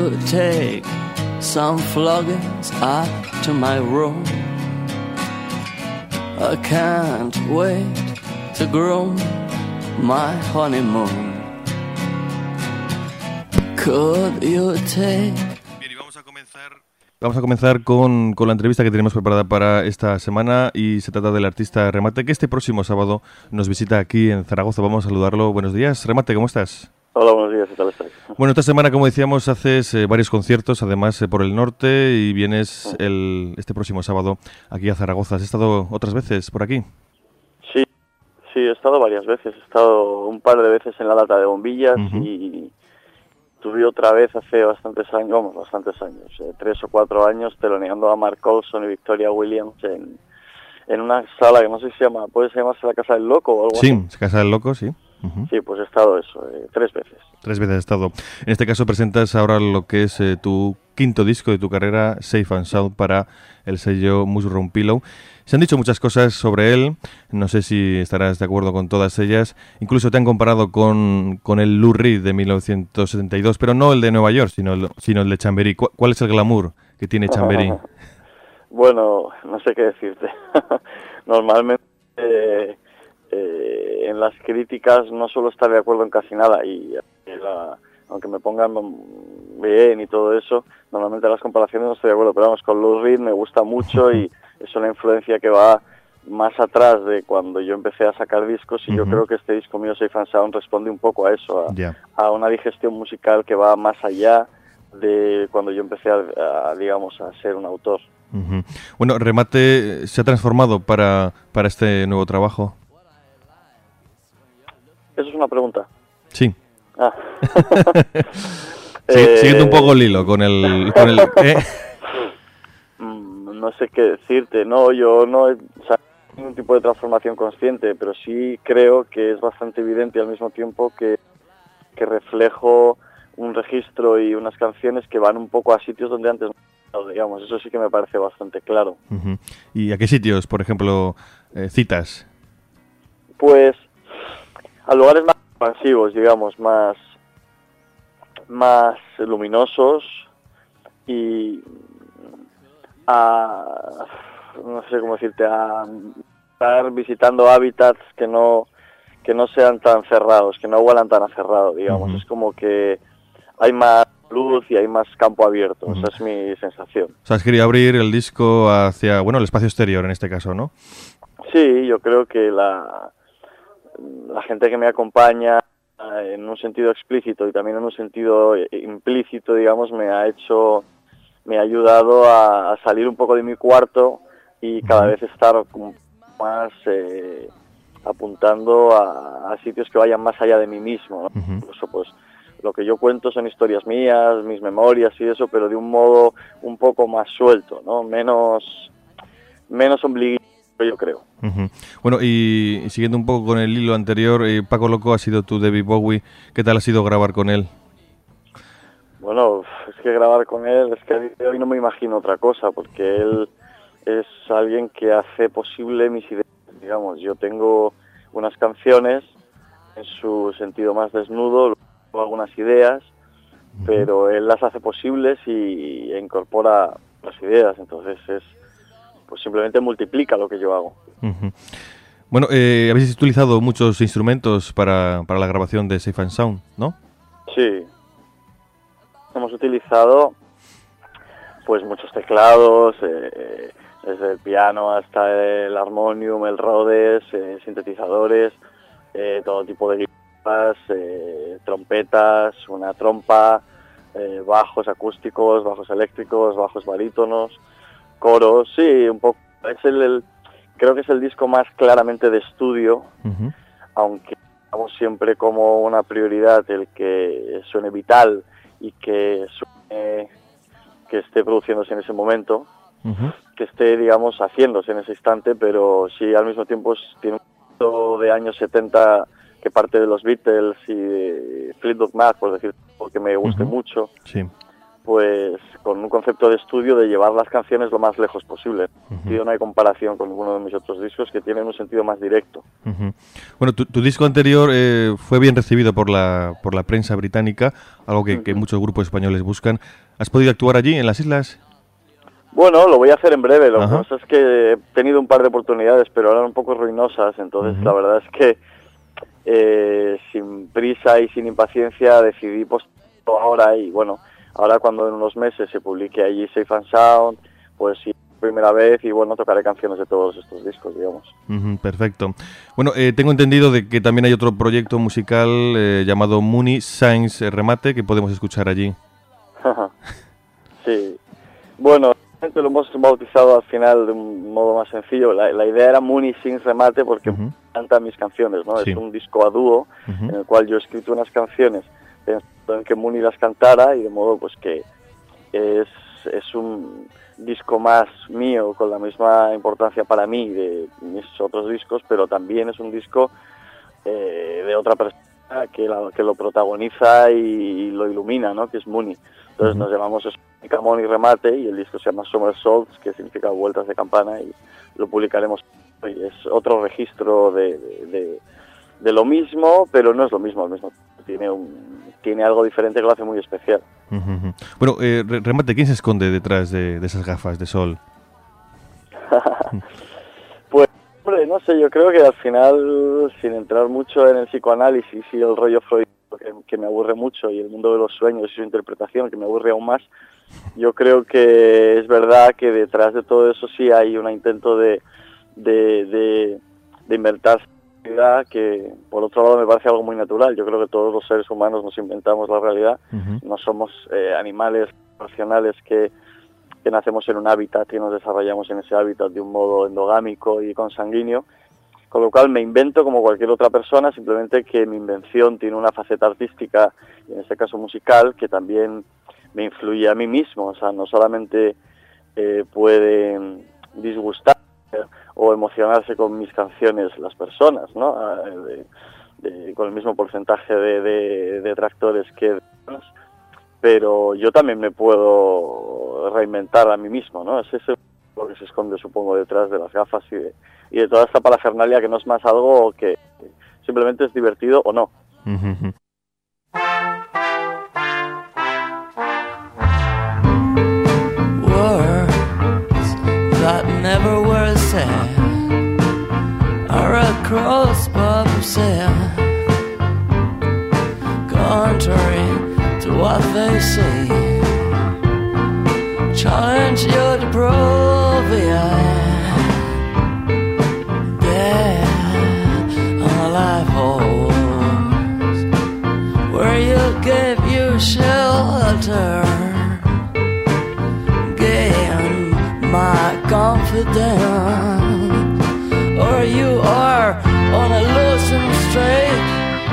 you take some floggings up to my room? I can't wait to groom my honeymoon. Could you take... Bien, y vamos a comenzar, vamos a comenzar con, con la entrevista que tenemos preparada para esta semana, y se trata del artista Remate, que este próximo sábado nos visita aquí en Zaragoza. Vamos a saludarlo. Buenos días, Remate, ¿cómo estás? Hola, buenos días, ¿qué tal estáis? Bueno, esta semana, como decíamos, haces eh, varios conciertos, además eh, por el norte, y vienes el, este próximo sábado aquí a Zaragoza. ¿Has estado otras veces por aquí? Sí, sí, he estado varias veces. He estado un par de veces en la Lata de Bombillas uh-huh. y tuve otra vez hace bastantes años, vamos, bastantes años, eh, tres o cuatro años, teloneando a Mark Olson y Victoria Williams en, en una sala que no sé si se llama, ¿puede llamarse la Casa del Loco o algo sí, así? Sí, Casa del Loco, sí. Uh-huh. Sí, pues he estado eso, eh, tres veces. Tres veces he estado. En este caso presentas ahora lo que es eh, tu quinto disco de tu carrera, Safe and Sound, para el sello Mushroom Pillow. Se han dicho muchas cosas sobre él, no sé si estarás de acuerdo con todas ellas. Incluso te han comparado con, con el Lou Reed de mil novecientos setenta y dos, pero no el de Nueva York, sino el, sino el de Chamberí. ¿Cuál, ¿Cuál es el glamour que tiene Chamberí? Bueno, no sé qué decirte. Normalmente... Eh... Eh, en las críticas no suelo estar de acuerdo en casi nada y eh, la, aunque me pongan bien y todo eso, normalmente las comparaciones no estoy de acuerdo, pero vamos, con Lou Reed me gusta mucho y es una influencia que va más atrás de cuando yo empecé a sacar discos y uh-huh. yo creo que este disco mío, Safe and Sound, responde un poco a eso, a, yeah. a una digestión musical que va más allá de cuando yo empecé a, a digamos, a ser un autor. Uh-huh. Bueno, Remate se ha transformado para, para este nuevo trabajo. ¿Eso es una pregunta? Sí. Ah. sí eh... Siguiendo un poco el hilo con el... Con el ¿eh? No sé qué decirte. No, yo no he o sea, ningún tipo de transformación consciente, pero sí creo que es bastante evidente al mismo tiempo que, que reflejo un registro y unas canciones que van un poco a sitios donde antes no, digamos. Eso sí que me parece bastante claro. Uh-huh. ¿Y a qué sitios, por ejemplo, eh, citas? Pues... a lugares más expansivos, digamos, más más luminosos y a, no sé cómo decirte, a estar visitando hábitats que no que no sean tan cerrados, que no huelan tan a cerrado, digamos. Uh-huh. Es como que hay más luz y hay más campo abierto, uh-huh. esa es mi sensación. O sea, has querido abrir el disco hacia, bueno, el espacio exterior en este caso, ¿no? Sí, yo creo que la... la gente que me acompaña en un sentido explícito y también en un sentido implícito, digamos, me ha hecho, me ha ayudado a, a salir un poco de mi cuarto y cada uh-huh. vez estar más eh, apuntando a, a sitios que vayan más allá de mí mismo, ¿no? Uh-huh. Incluso, pues, lo que yo cuento son historias mías, mis memorias y eso, pero de un modo un poco más suelto, ¿no? Menos, menos ombliguista, yo creo. Uh-huh. Bueno, y, y siguiendo un poco con el hilo anterior, eh, Paco Loco ha sido tu David Bowie. ¿Qué tal ha sido grabar con él? Bueno, es que grabar con él, es que a día de hoy no me imagino otra cosa, porque él es alguien que hace posible mis ideas, digamos. Yo tengo unas canciones en su sentido más desnudo, luego algunas ideas, uh-huh. pero él las hace posibles y, y incorpora las ideas, entonces es... pues simplemente multiplica lo que yo hago. Uh-huh. Bueno, eh, habéis utilizado muchos instrumentos para, para la grabación de Safe and Sound, ¿no? Sí. Hemos utilizado pues muchos teclados, eh, desde el piano hasta el armonium, el Rhodes, eh, sintetizadores, eh, todo tipo de guitarras, eh, trompetas, una trompa, eh, bajos acústicos, bajos eléctricos, bajos barítonos, coros, sí, un poco. Es el, el creo que es el disco más claramente de estudio, uh-huh. aunque damos siempre como una prioridad el que suene vital y que suene, que esté produciéndose en ese momento, uh-huh. que esté, digamos, haciéndose en ese instante, pero sí al mismo tiempo tiene un momento de años setenta que parte de los Beatles y de Fleetwood Mac, por decir, porque me guste uh-huh. mucho. Sí. pues con un concepto de estudio de llevar las canciones lo más lejos posible. Uh-huh. Y no hay comparación con ninguno de mis otros discos que tienen un sentido más directo. Uh-huh. Bueno, tu, tu disco anterior eh, fue bien recibido por la por la prensa británica, algo que, uh-huh. que muchos grupos españoles buscan. ¿Has podido actuar allí, en las islas? Bueno, lo voy a hacer en breve. Lo uh-huh. que pasa es que he tenido un par de oportunidades, pero eran un poco ruinosas. Entonces, uh-huh. la verdad es que eh, sin prisa y sin impaciencia decidí pues ahora y bueno... Ahora cuando en unos meses se publique allí Safe and Sound, pues sí, primera vez y bueno, tocaré canciones de todos estos discos, digamos. Uh-huh, perfecto. Bueno, eh, tengo entendido de que también hay otro proyecto musical eh, llamado Mooney Science Remate que podemos escuchar allí. Sí. Bueno, lo hemos bautizado al final de un modo más sencillo. La, la idea era Mooney Science Remate porque uh-huh. cantan mis canciones, ¿no? Sí. Es un disco a dúo uh-huh. en el cual yo he escrito unas canciones en que Mooney las cantara y de modo pues que es, es un disco más mío con la misma importancia para mí de mis otros discos, pero también es un disco eh, de otra persona que, la, que lo protagoniza y, y lo ilumina, ¿no? Que es Mooney. Entonces uh-huh. nos llamamos Mooney Remate y el disco se llama Somersaults, que significa vueltas de campana, y lo publicaremos hoy. Es otro registro de, de, de, de lo mismo, pero no es lo mismo al mismo tiempo. Tiene un tiene algo diferente que lo hace muy especial. Uh-huh. Bueno, eh, Remate, ¿quién se esconde detrás de, de esas gafas de sol? Pues, hombre, no sé, yo creo que al final, sin entrar mucho en el psicoanálisis y el rollo Freud, que, que me aburre mucho, y el mundo de los sueños y su interpretación, que me aburre aún más, yo creo que es verdad que detrás de todo eso sí hay un intento de, de, de, de inventar que por otro lado me parece algo muy natural. Yo creo que todos los seres humanos nos inventamos la realidad. Uh-huh. No somos eh, animales racionales que, que nacemos en un hábitat y nos desarrollamos en ese hábitat de un modo endogámico y consanguíneo, con lo cual me invento como cualquier otra persona, simplemente que mi invención tiene una faceta artística, y en este caso musical, que también me influye a mí mismo. O sea, no solamente eh, puede disgustar o emocionarse con mis canciones las personas, ¿no? De, de, con el mismo porcentaje de, de, de detractores que demás, pero yo también me puedo reinventar a mí mismo, ¿no? Es eso lo que se esconde, supongo, detrás de las gafas y de, y de toda esta parafernalia, que no es más algo que simplemente es divertido o no. Uh-huh. That never were said, or across Bobby said, contrary to what they say, challenge you to prove it, dead on a life horse, where you gave you shelter, my confidence, or you are on a losing streak.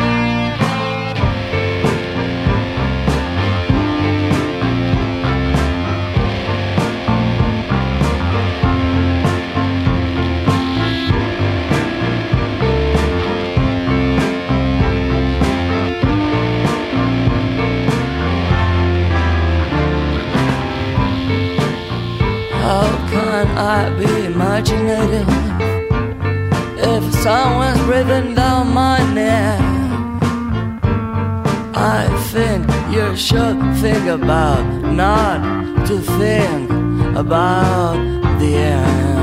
I be imaginative if someone's breathing down my neck? I think you should think about not to think about the end.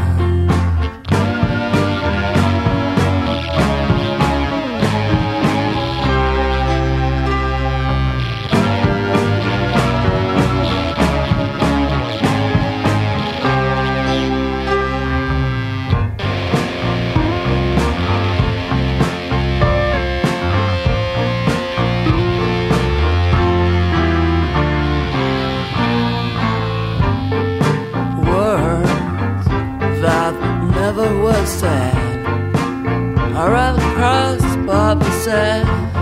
Said, I ran across Bobby said,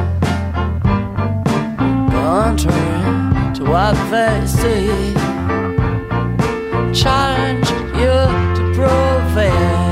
contrary to what they say, challenge you to prove it.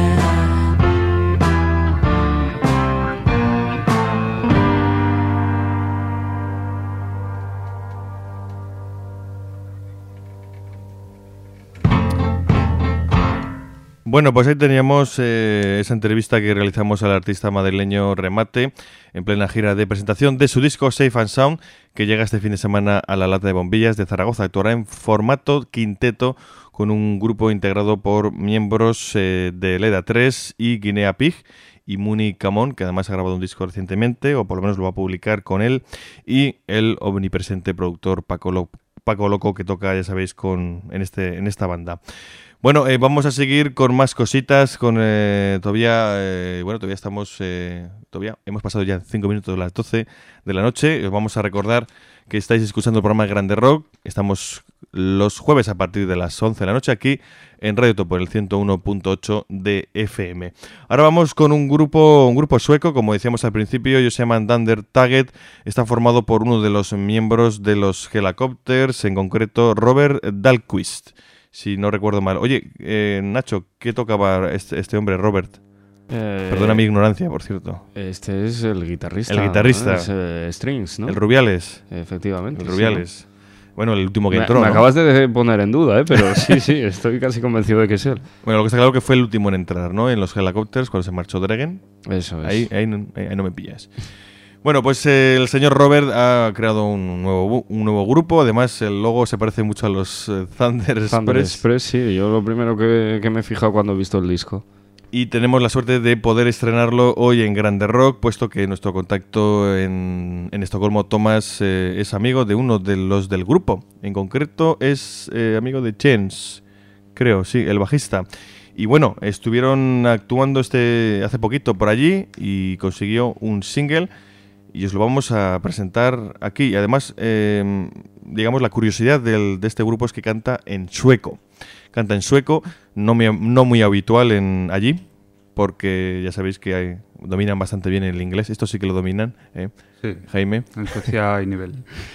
Bueno, pues ahí teníamos eh, esa entrevista que realizamos al artista madrileño Remate en plena gira de presentación de su disco Safe and Sound, que llega este fin de semana a la Lata de Bombillas de Zaragoza. Actuará en formato quinteto con un grupo integrado por miembros eh, de Leda tres y Guinea Pig y Muni Camón, que además ha grabado un disco recientemente, o por lo menos lo va a publicar con él, y el omnipresente productor Paco, Lo- Paco Loco, que toca, ya sabéis, con en, este, en esta banda. Bueno, eh, vamos a seguir con más cositas, con eh, todavía, eh, bueno, todavía estamos, eh, todavía hemos pasado ya cinco minutos de las doce de la noche. Os vamos a recordar que estáis escuchando el programa Grande Rock. Estamos los jueves a partir de las once de la noche aquí en Radio Topo, en el ciento uno punto ocho de F M. Ahora vamos con un grupo, un grupo sueco, como decíamos al principio. Ellos se llaman Thunder Target. Está formado por uno de los miembros de los Helicopters, en concreto Robert Dahlquist, si no recuerdo mal. Oye, eh, Nacho, ¿qué tocaba este, este hombre, Robert? Eh, Perdona mi ignorancia, por cierto. Este es el guitarrista. El guitarrista. ¿no? Es, eh, Strings, ¿no? El Rubiales. Efectivamente. El Rubiales. Sí. Bueno, el último que Me, entró, me ¿no? acabas de poner en duda, ¿eh? Pero sí, sí, estoy casi convencido de que es él. Bueno, lo que está claro que fue el último en entrar, ¿no? En los Helicopters, cuando se marchó Dregen. Eso es. Ahí, ahí, no, ahí no me pillas. Bueno, pues eh, el señor Robert ha creado un nuevo, un nuevo grupo. Además, el logo se parece mucho a los eh, Thunder, Thunder Express. Express, sí. Yo lo primero que, que me he fijado cuando he visto el disco. Y tenemos la suerte de poder estrenarlo hoy en Grande Rock, puesto que nuestro contacto en, en Estocolmo, Tomás, eh, es amigo de uno de los del grupo. En concreto es eh, amigo de Jens, creo, sí, el bajista. Y bueno, estuvieron actuando este hace poquito por allí y consiguió un single y os lo vamos a presentar aquí. Y además, eh, digamos, la curiosidad del, de este grupo es que canta en sueco. Canta en sueco, no muy, no muy habitual en allí, porque ya sabéis que hay, dominan bastante bien el inglés. Esto sí que lo dominan, ¿eh? Sí, Jaime. en Suecia hay nivel.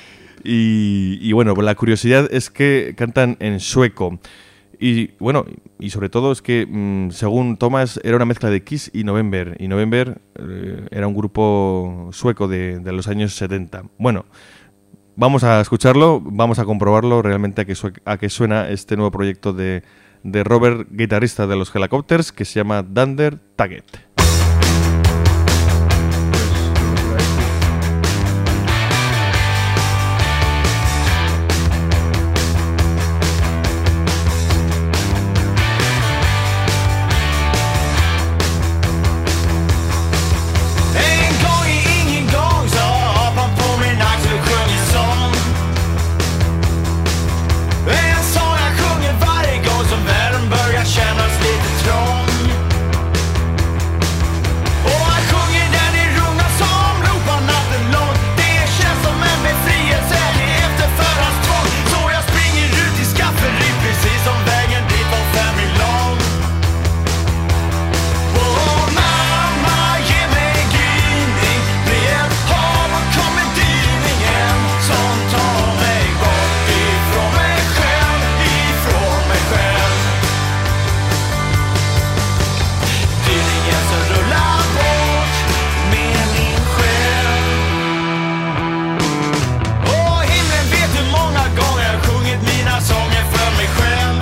Y, y bueno, la curiosidad es que cantan en sueco. Y bueno, y sobre todo es que, mmm, según Thomas, era una mezcla de Kiss y November. Y November eh, era un grupo sueco de, de los años setenta. Bueno, vamos a escucharlo, vamos a comprobarlo realmente a qué, su- a qué suena este nuevo proyecto de, de Robert, guitarrista de los Helicopters, que se llama Thunder Target. En gång i ingen gång så hoppar han på min axel och sjunger sång. En sång jag sjunger varje gång som världen börjar kännas lite trång. Och han sjunger den i runga som ropar natten lång. Det känns som en befrielse efter för hans tvång. Så jag springer ut i skafferi precis som vägen dit var fem mil lång. Åh mamma, ge mig gryning, bli ett hav och kom med dyningen som tar mig bort ifrån mig själv, ifrån mig själv. Dyningen som rullar bort med min själ. Och himlen vet hur många gånger jag sjungit mina sånger för mig själv.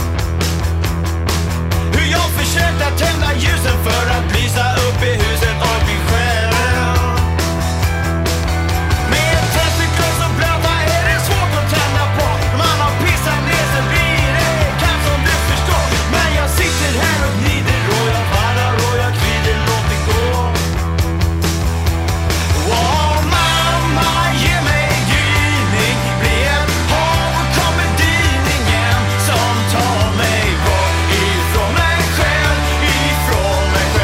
Hur jag försökt att tända ljusen för att lysa upp i huset av min själ. Med tändstickor så blöta är det svårt att tända på. Man har pissat ner sig blir det kallt som du förstår. Men jag sitter här och glider och jag paddlar och jag kvider, låt det gå. Åh mamma, ge mig gryning, bli ett hav och kom med dyningen som tar mig bort ifrån mig själv, ifrån mig själv.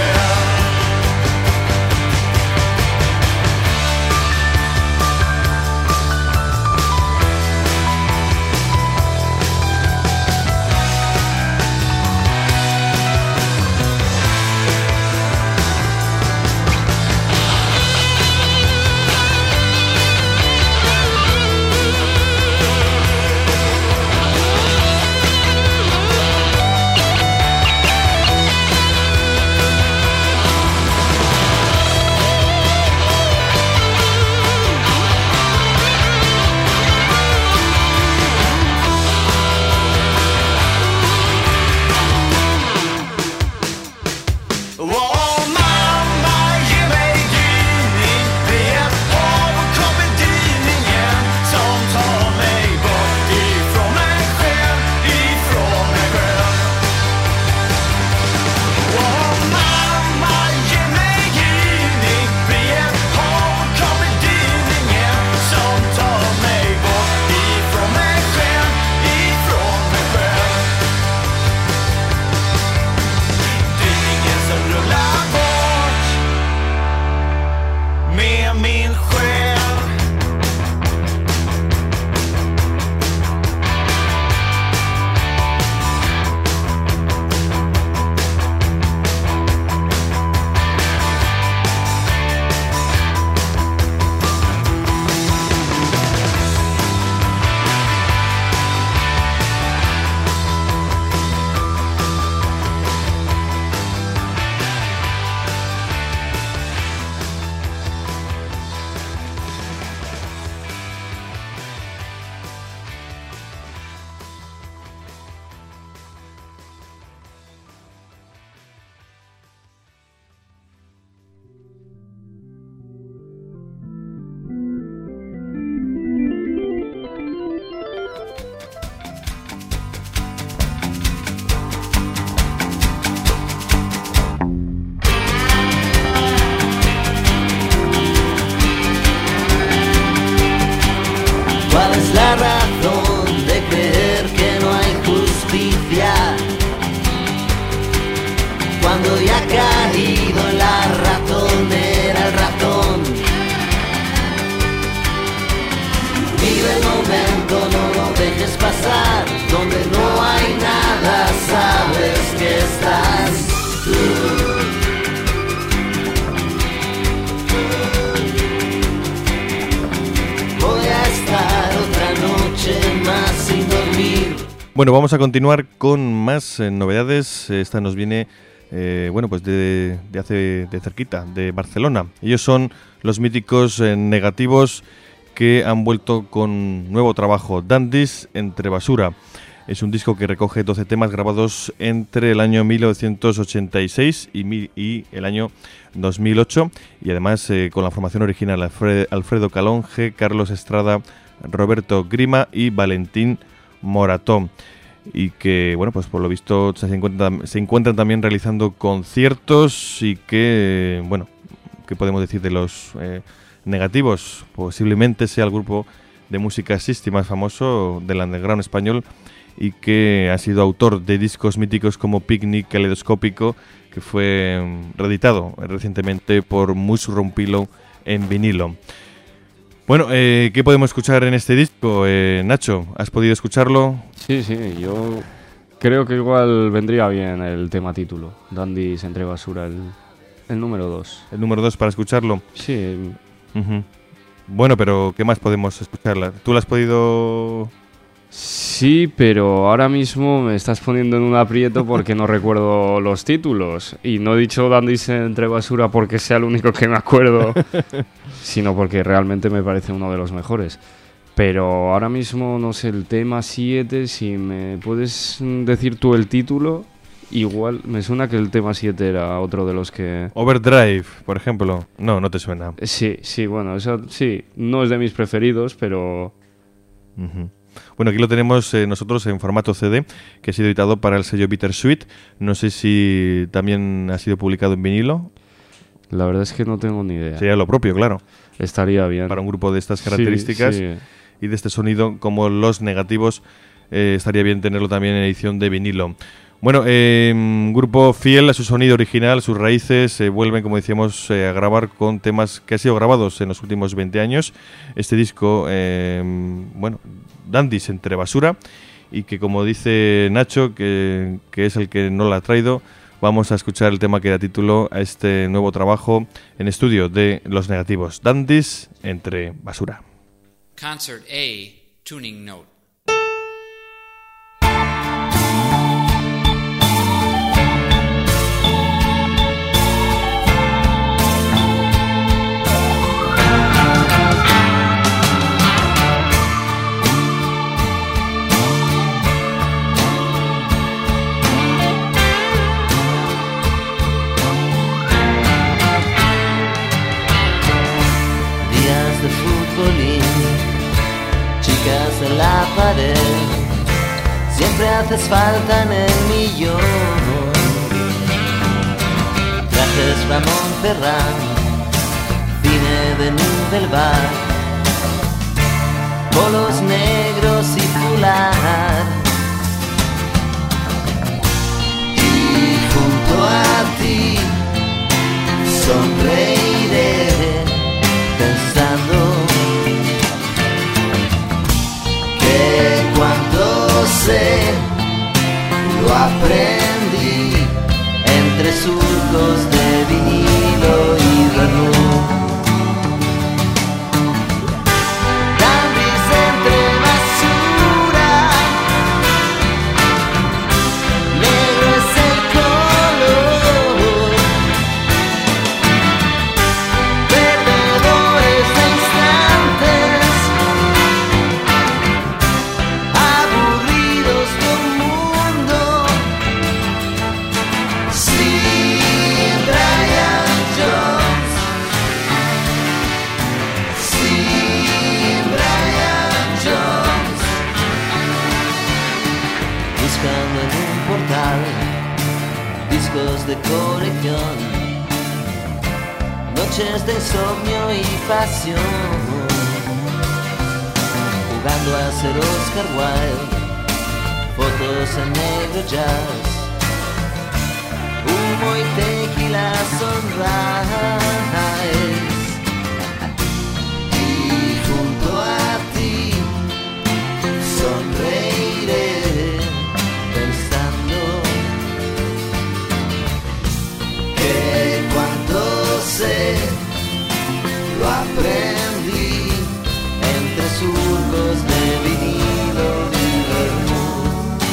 Bueno, vamos a continuar con más eh, novedades. Esta nos viene, eh, bueno, pues de, de hace de cerquita, de Barcelona. Ellos son los míticos eh, Negativos, que han vuelto con nuevo trabajo, Dandies entre basura. Es un disco que recoge doce temas grabados entre el año mil novecientos ochenta y seis y, mi, y el año dos mil ocho, y además eh, con la formación original Alfred, Alfredo Calonge, Carlos Estrada, Roberto Grima y Valentín Morató, y que, bueno, pues por lo visto se encuentran, se encuentran también realizando conciertos, y que, bueno, ¿qué podemos decir de los eh, Negativos? Posiblemente sea el grupo de música systy más famoso del underground español, y que ha sido autor de discos míticos como Picnic Caleidoscópico, que fue um, reeditado recientemente por Mushroom Pillow en vinilo. Bueno, eh, ¿qué podemos escuchar en este disco? Eh, Nacho, ¿has podido escucharlo? Sí, sí, yo creo que igual vendría bien el tema título, Dandies entre basura, el, el número dos. El número dos para escucharlo. Sí. Uh-huh. Bueno, pero ¿qué más podemos escucharla? ¿Tú la has podido...? Sí, pero ahora mismo me estás poniendo en un aprieto porque no recuerdo los títulos. Y no he dicho Dandies entre basura porque sea el único que me acuerdo, sino porque realmente me parece uno de los mejores. Pero ahora mismo no sé el tema siete, si me puedes decir tú el título. Igual me suena que el tema siete era otro de los que... Overdrive, por ejemplo. No, no te suena. Sí, sí, bueno, eso sí, no es de mis preferidos, pero... Uh-huh. Bueno, aquí lo tenemos eh, nosotros en formato C D, que ha sido editado para el sello Bittersweet. No sé si también ha sido publicado en vinilo. La verdad es que no tengo ni idea. Sería lo propio, claro. Estaría bien. Para un grupo de estas características, sí, sí. Y de este sonido como los Negativos, eh, estaría bien tenerlo también en edición de vinilo. Bueno, eh, un grupo fiel a su sonido original, sus raíces, se eh, vuelven, como decíamos, eh, a grabar con temas que han sido grabados en los últimos veinte años. Este disco, eh, bueno, Dandies entre basura, y que, como dice Nacho, que, que es el que no la ha traído, vamos a escuchar el tema que da título a este nuevo trabajo en estudio de los Negativos, Dandies entre basura. Concert A, tuning note. En la pared siempre haces falta en el millón. Trajes Ramón Ferran, cine de Nubelbar, polos negros y fular. Y junto a ti sonreiré pensando cuando sé, lo aprendí entre surcos de vinilo y vermut. Dandies entre basura, negro es el color, perdedores de instantes, aburridos de un mundo sin Brian Jones, sin Brian Jones. Buscando en un portal discos de colección, noches de insomnio y pasión, jugando a ser Oscar Wilde, fotos en negro jazz, humo y tequila sunrise. Y junto a ti sonreiré pensando que cuando sé, lo aprendí entre surcos de vinilo y vermut.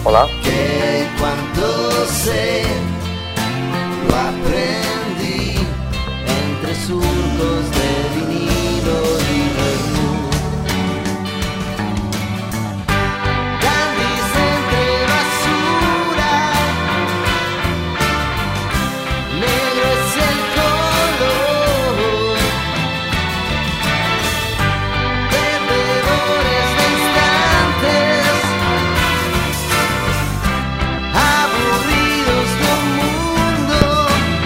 Hola. Que cuanto sé lo aprendí entre surcos de vinilo y vermut. Dandis entre basura, negro es el color, perdedores de instantes, aburridos de un mundo.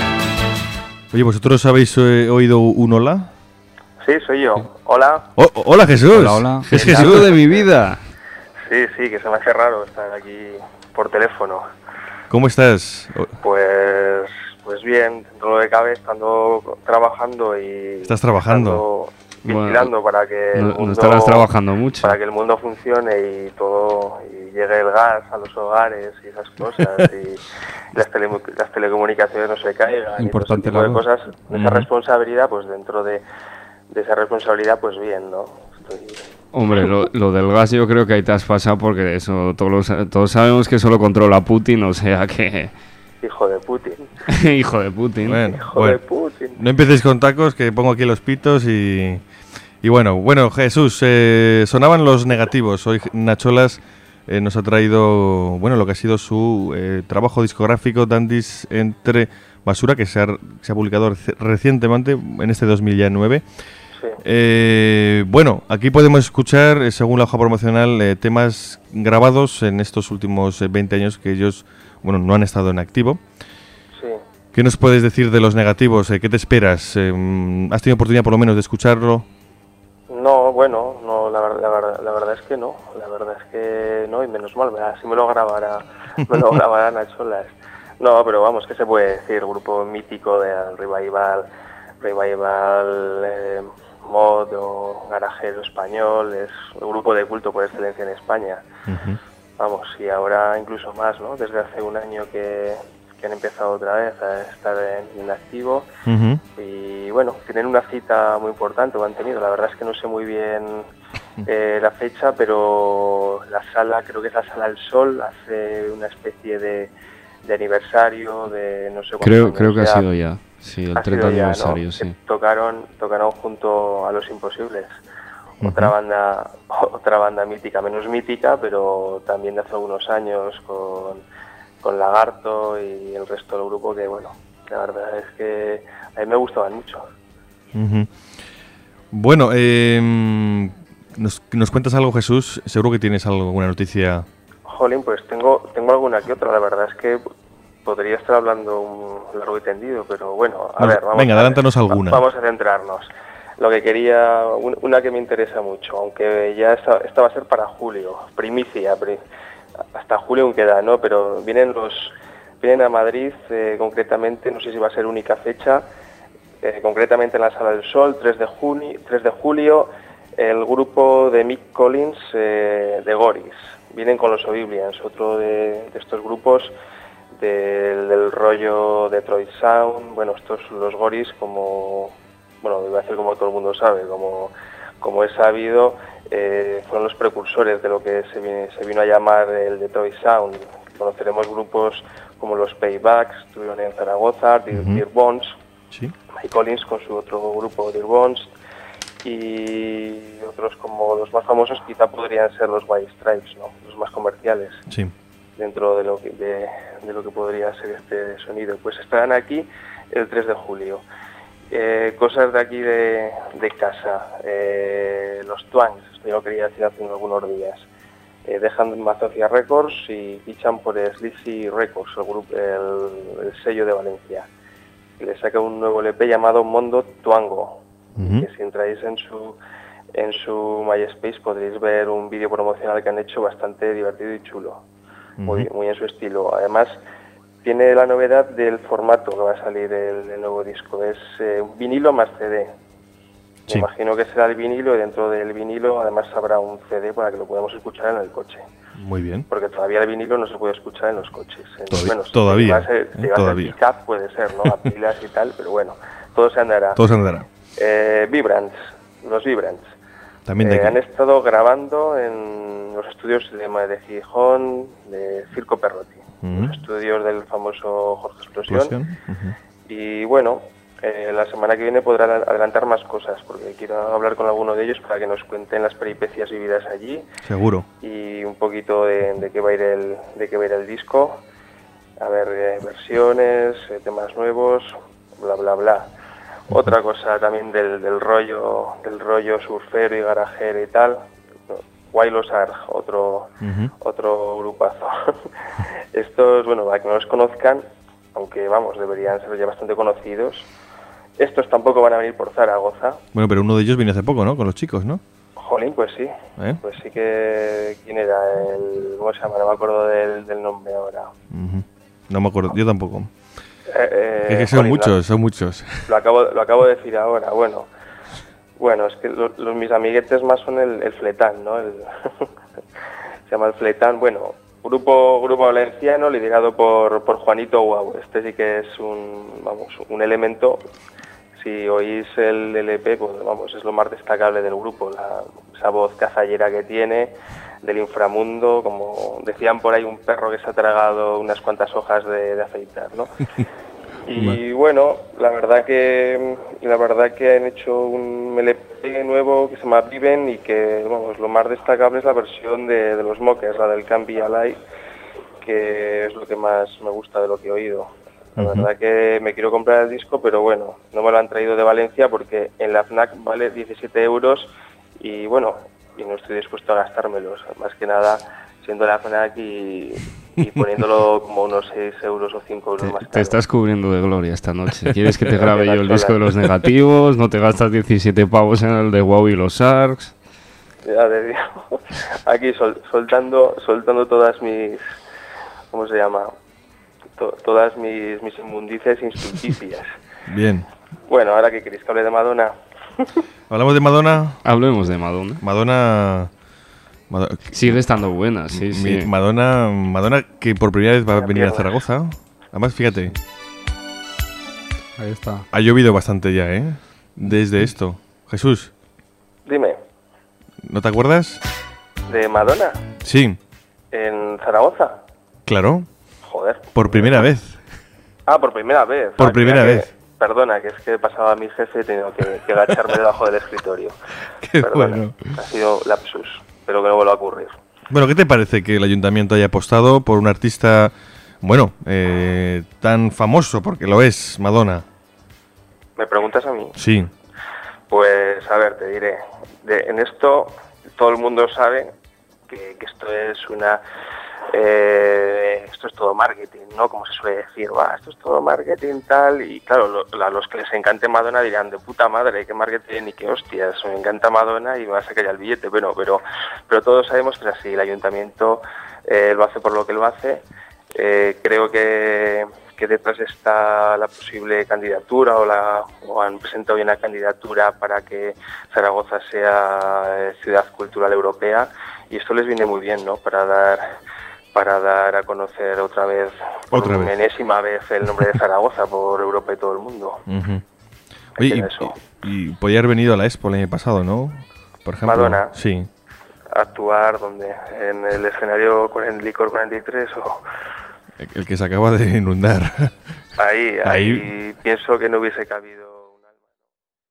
Oye, ¿vosotros habéis eh, oído un hola? Sí, soy yo. Hola. Oh, oh, hola, Jesús. Hola, hola. Es El amigo Jesús. de mi vida. Sí, sí, que se me hace raro estar aquí por teléfono. ¿Cómo estás? Oh, Pues, pues bien, dentro de lo que cabe, estando trabajando y... Estás trabajando. estando Bueno, vigilando para que el No, no mundo... estarás trabajando mucho. Para que el mundo funcione y todo, y llegue el gas a los hogares y esas cosas, y las, tele, las telecomunicaciones no se caigan, Importante y todo ese tipo de labor. cosas, esa Ujú. responsabilidad, pues dentro de, de esa responsabilidad, pues bien, ¿no? Estoy... Hombre, lo, lo del gas yo creo que ahí te has pasado porque eso todos, los- todos sabemos que eso lo controla Putin, o sea que... Hijo de Putin. Hijo de Putin. Bueno, Hijo bueno. de Putin. No empecéis con tacos, que pongo aquí los pitos y... Y bueno, bueno, Jesús, eh, sonaban los negativos. Hoy Nacholas eh, nos ha traído, bueno, lo que ha sido su eh, trabajo discográfico, Dandis entre basura, que se ha, se ha publicado reci- recientemente, en este dos mil nueve. Sí. Eh, bueno, aquí podemos escuchar, eh, según la hoja promocional, eh, temas grabados en estos últimos eh, veinte años que ellos, bueno, no han estado en activo. Sí. ¿Qué nos puedes decir de los negativos? Eh, ¿Qué te esperas? Eh, ¿Has tenido oportunidad por lo menos de escucharlo? No, bueno, no, la, ver- la, verdad, la verdad es que no, la verdad es que no, y menos mal, ¿verdad? Si me lo grabara, me lo grabará Nacholas. No, pero vamos, ¿qué se puede decir? Grupo mítico del Revival, Revival, eh, Mod o Garajero Español, es un grupo de culto por excelencia en España. Ujú. Vamos, y ahora incluso más, ¿no? Desde hace un año que, que han empezado otra vez a estar en, en activo. Ujú. Y bueno, tienen una cita muy importante, o han tenido, la verdad es que no sé muy bien eh, la fecha, pero la sala, creo que es la Sala del Sol, hace una especie de, de aniversario, de no sé cuántos Creo, años creo que ha ya. sido ya. Sí, el Ha treinta sido ya, ¿no? aniversario, Que sí. Tocaron, tocaron junto a Los Imposibles, Ujú. otra banda, otra banda mítica, menos mítica, pero también de hace algunos años con, con Lagarto y el resto del grupo, que bueno, la verdad es que a mí me gustaban mucho. Ujú. Bueno, eh, nos, nos cuentas algo, Jesús. Seguro que tienes algo, alguna noticia. Jolín, pues tengo, tengo alguna que otra, la verdad es que podría estar hablando un largo y tendido, pero bueno, a Bueno, ver, vamos venga, a ver. adelántanos alguna. Va- Vamos a centrarnos. Lo que quería, un- una que me interesa mucho, aunque ya esta, esta va a ser para julio, primicia, pri- hasta julio aún queda, ¿no? Pero vienen los, vienen a Madrid, eh, concretamente, no sé si va a ser única fecha, eh, concretamente en la Sala del Sol, tres de junio, tres de julio, el grupo de Mick Collins eh, de Goris. Vienen con los Oblivians, otro de, de estos grupos del, del rollo Detroit Sound. Bueno, estos los Goris, como, bueno, iba a decir como todo el mundo sabe, como, como es sabido, eh, fueron los precursores de lo que se, viene- se vino a llamar el Detroit Sound. Conoceremos grupos como los Paybacks, estuvieron en Zaragoza, Dear, Ujú. Dear Bones, Sí. Mike Collins con su otro grupo, Dear Bones, y otros como los más famosos quizá podrían ser los White Stripes, ¿no? Los más comerciales Sí. dentro de lo que, de, de lo que podría ser este sonido. Pues estarán aquí el tres de julio. Eh, cosas de aquí de, de casa, eh, los Twangs, esto ya lo quería decir hace algunos días, eh, dejan Mazofia Records y fichan por Sleazy Records, el, grupo, el, el sello de Valencia. Y le saca un nuevo L P llamado Mondo Twango, Ujú. que si entráis en su en su MySpace podréis ver un vídeo promocional que han hecho bastante divertido y chulo, muy, Ujú. muy en su estilo. Además tiene la novedad del formato que va a salir el, el nuevo disco, es eh, un vinilo más C D. Sí. Me imagino que será el vinilo y dentro del vinilo además habrá un C D para que lo podamos escuchar en el coche, Muy bien. porque todavía el vinilo no se puede escuchar en los coches. En- Todavía- bueno, si todavía, va a ser- ¿eh? si va a ser Todavía. pick-up puede ser, ¿no? A pilas y tal, pero bueno, todo se andará. Todo se andará. Eh, Vibrants, los Vibrants. También de Eh, aquí. han estado grabando en los estudios de, de Gijón, de Circo Perrotti, Ujú. los estudios del famoso Jorge Explosión. Explosión. Ujú. Y bueno, eh, la semana que viene podrán adelantar más cosas, porque quiero hablar con alguno de ellos para que nos cuenten las peripecias vividas allí Seguro. y un poquito de, de qué va a ir el, de qué va a ir el disco. A ver, eh, versiones, eh, temas nuevos, bla bla bla. Otra cosa también del, del rollo del rollo surfero y garajero y tal, Wailos Arg, otro Ujú. otro grupazo. Estos, bueno, para que no los conozcan, aunque vamos, deberían ser ya bastante conocidos. Estos tampoco van a venir por Zaragoza. Bueno, pero uno de ellos vino hace poco, ¿no? Con los chicos, ¿no? Jolín, pues sí. ¿Eh? Pues sí que... ¿Quién era? El, ¿Cómo se llama? No me acuerdo del, del nombre ahora. Ujú. No me acuerdo, yo tampoco. Eh, eh, Es que son jolín, muchos, lo- son muchos. Lo acabo, lo acabo de decir ahora, bueno. Bueno, es que lo- los, mis amiguetes más son el, el Fletán, ¿no? El se llama el Fletán, bueno, grupo grupo valenciano liderado por, por Juanito Guau. Este sí que es un, vamos, un elemento. Si oís el L P, pues vamos, es lo más destacable del grupo, la, esa voz cazallera que tiene, del inframundo, como decían por ahí, un perro que se ha tragado unas cuantas hojas de, de afeitar, ¿no? Y bueno, la verdad que la verdad que han hecho un L P nuevo que se llama Viven y que, vamos, lo más destacable es la versión de, de los Mockers, la del Can Be Alive, que es lo que más me gusta de lo que he oído. La Ujú. verdad que me quiero comprar el disco, pero bueno, no me lo han traído de Valencia porque en la FNAC vale diecisiete euros y bueno, y no estoy dispuesto a gastármelos, más que nada siendo la FNAC y, y poniéndolo como unos seis euros o cinco euros Te, más te caro. estás cubriendo de gloria esta noche. ¿Quieres que te grabe yo el Sola. disco de los negativos? ¿No te gastas diecisiete pavos en el de Wow y los Sharks? Ya te digo, aquí sol- soltando, soltando todas mis, ¿cómo se llama? To- todas mis, mis inmundicias e instinticias. Bien. Bueno, ahora que queréis que hable de Madonna. Hablamos de Madonna. Hablemos de Madonna. Madonna... Mado- Sigue estando buena, sí, Mi- sí. Madonna, Madonna que por primera vez va a La venir a pierna. Zaragoza. Además, fíjate, Ahí está. ha llovido bastante ya, ¿eh? Desde esto. Jesús, Dime, ¿no te acuerdas? ¿de Madonna? Sí, ¿En Zaragoza? claro. Joder. Por primera vez. Ah, por primera vez. Por Ah, primera creía vez. que- Perdona, que es que he pasado a mi jefe y he tenido que, que agacharme debajo del escritorio. Qué Perdona, bueno. ha sido lapsus, pero que no vuelva a ocurrir. Bueno, ¿qué te parece que el ayuntamiento haya apostado por un artista, bueno, eh, tan famoso, porque lo es, Madonna? ¿Me preguntas a mí? Sí. Pues, a ver, te diré. De, en esto, todo el mundo sabe que, que esto es una... eh, esto es todo marketing, ¿no? Como se suele decir, va, esto es todo marketing, tal, y claro, lo- a los que les encante Madonna dirán, de puta madre, qué marketing y qué hostias, me encanta Madonna y me va a sacar ya el billete, bueno, pero, pero todos sabemos que es así, el ayuntamiento eh, lo hace por lo que lo hace, eh, creo que, que detrás está la posible candidatura o, la, o han presentado ya una candidatura para que Zaragoza sea eh, ciudad cultural europea y esto les viene muy bien, ¿no? Para dar para dar a conocer otra vez, por Otra vez. enésima vez, el nombre de Zaragoza por Europa y todo el mundo. Ujú. ¿Qué Oye, tiene y, eso? y, y podía haber venido a la Expo el año pasado, ¿no? Por ejemplo. Madonna. Sí. Actuar donde en el escenario con el Licor cuarenta y tres o El, el que se acaba de inundar. ahí, ahí, Ahí. pienso que no hubiese cabido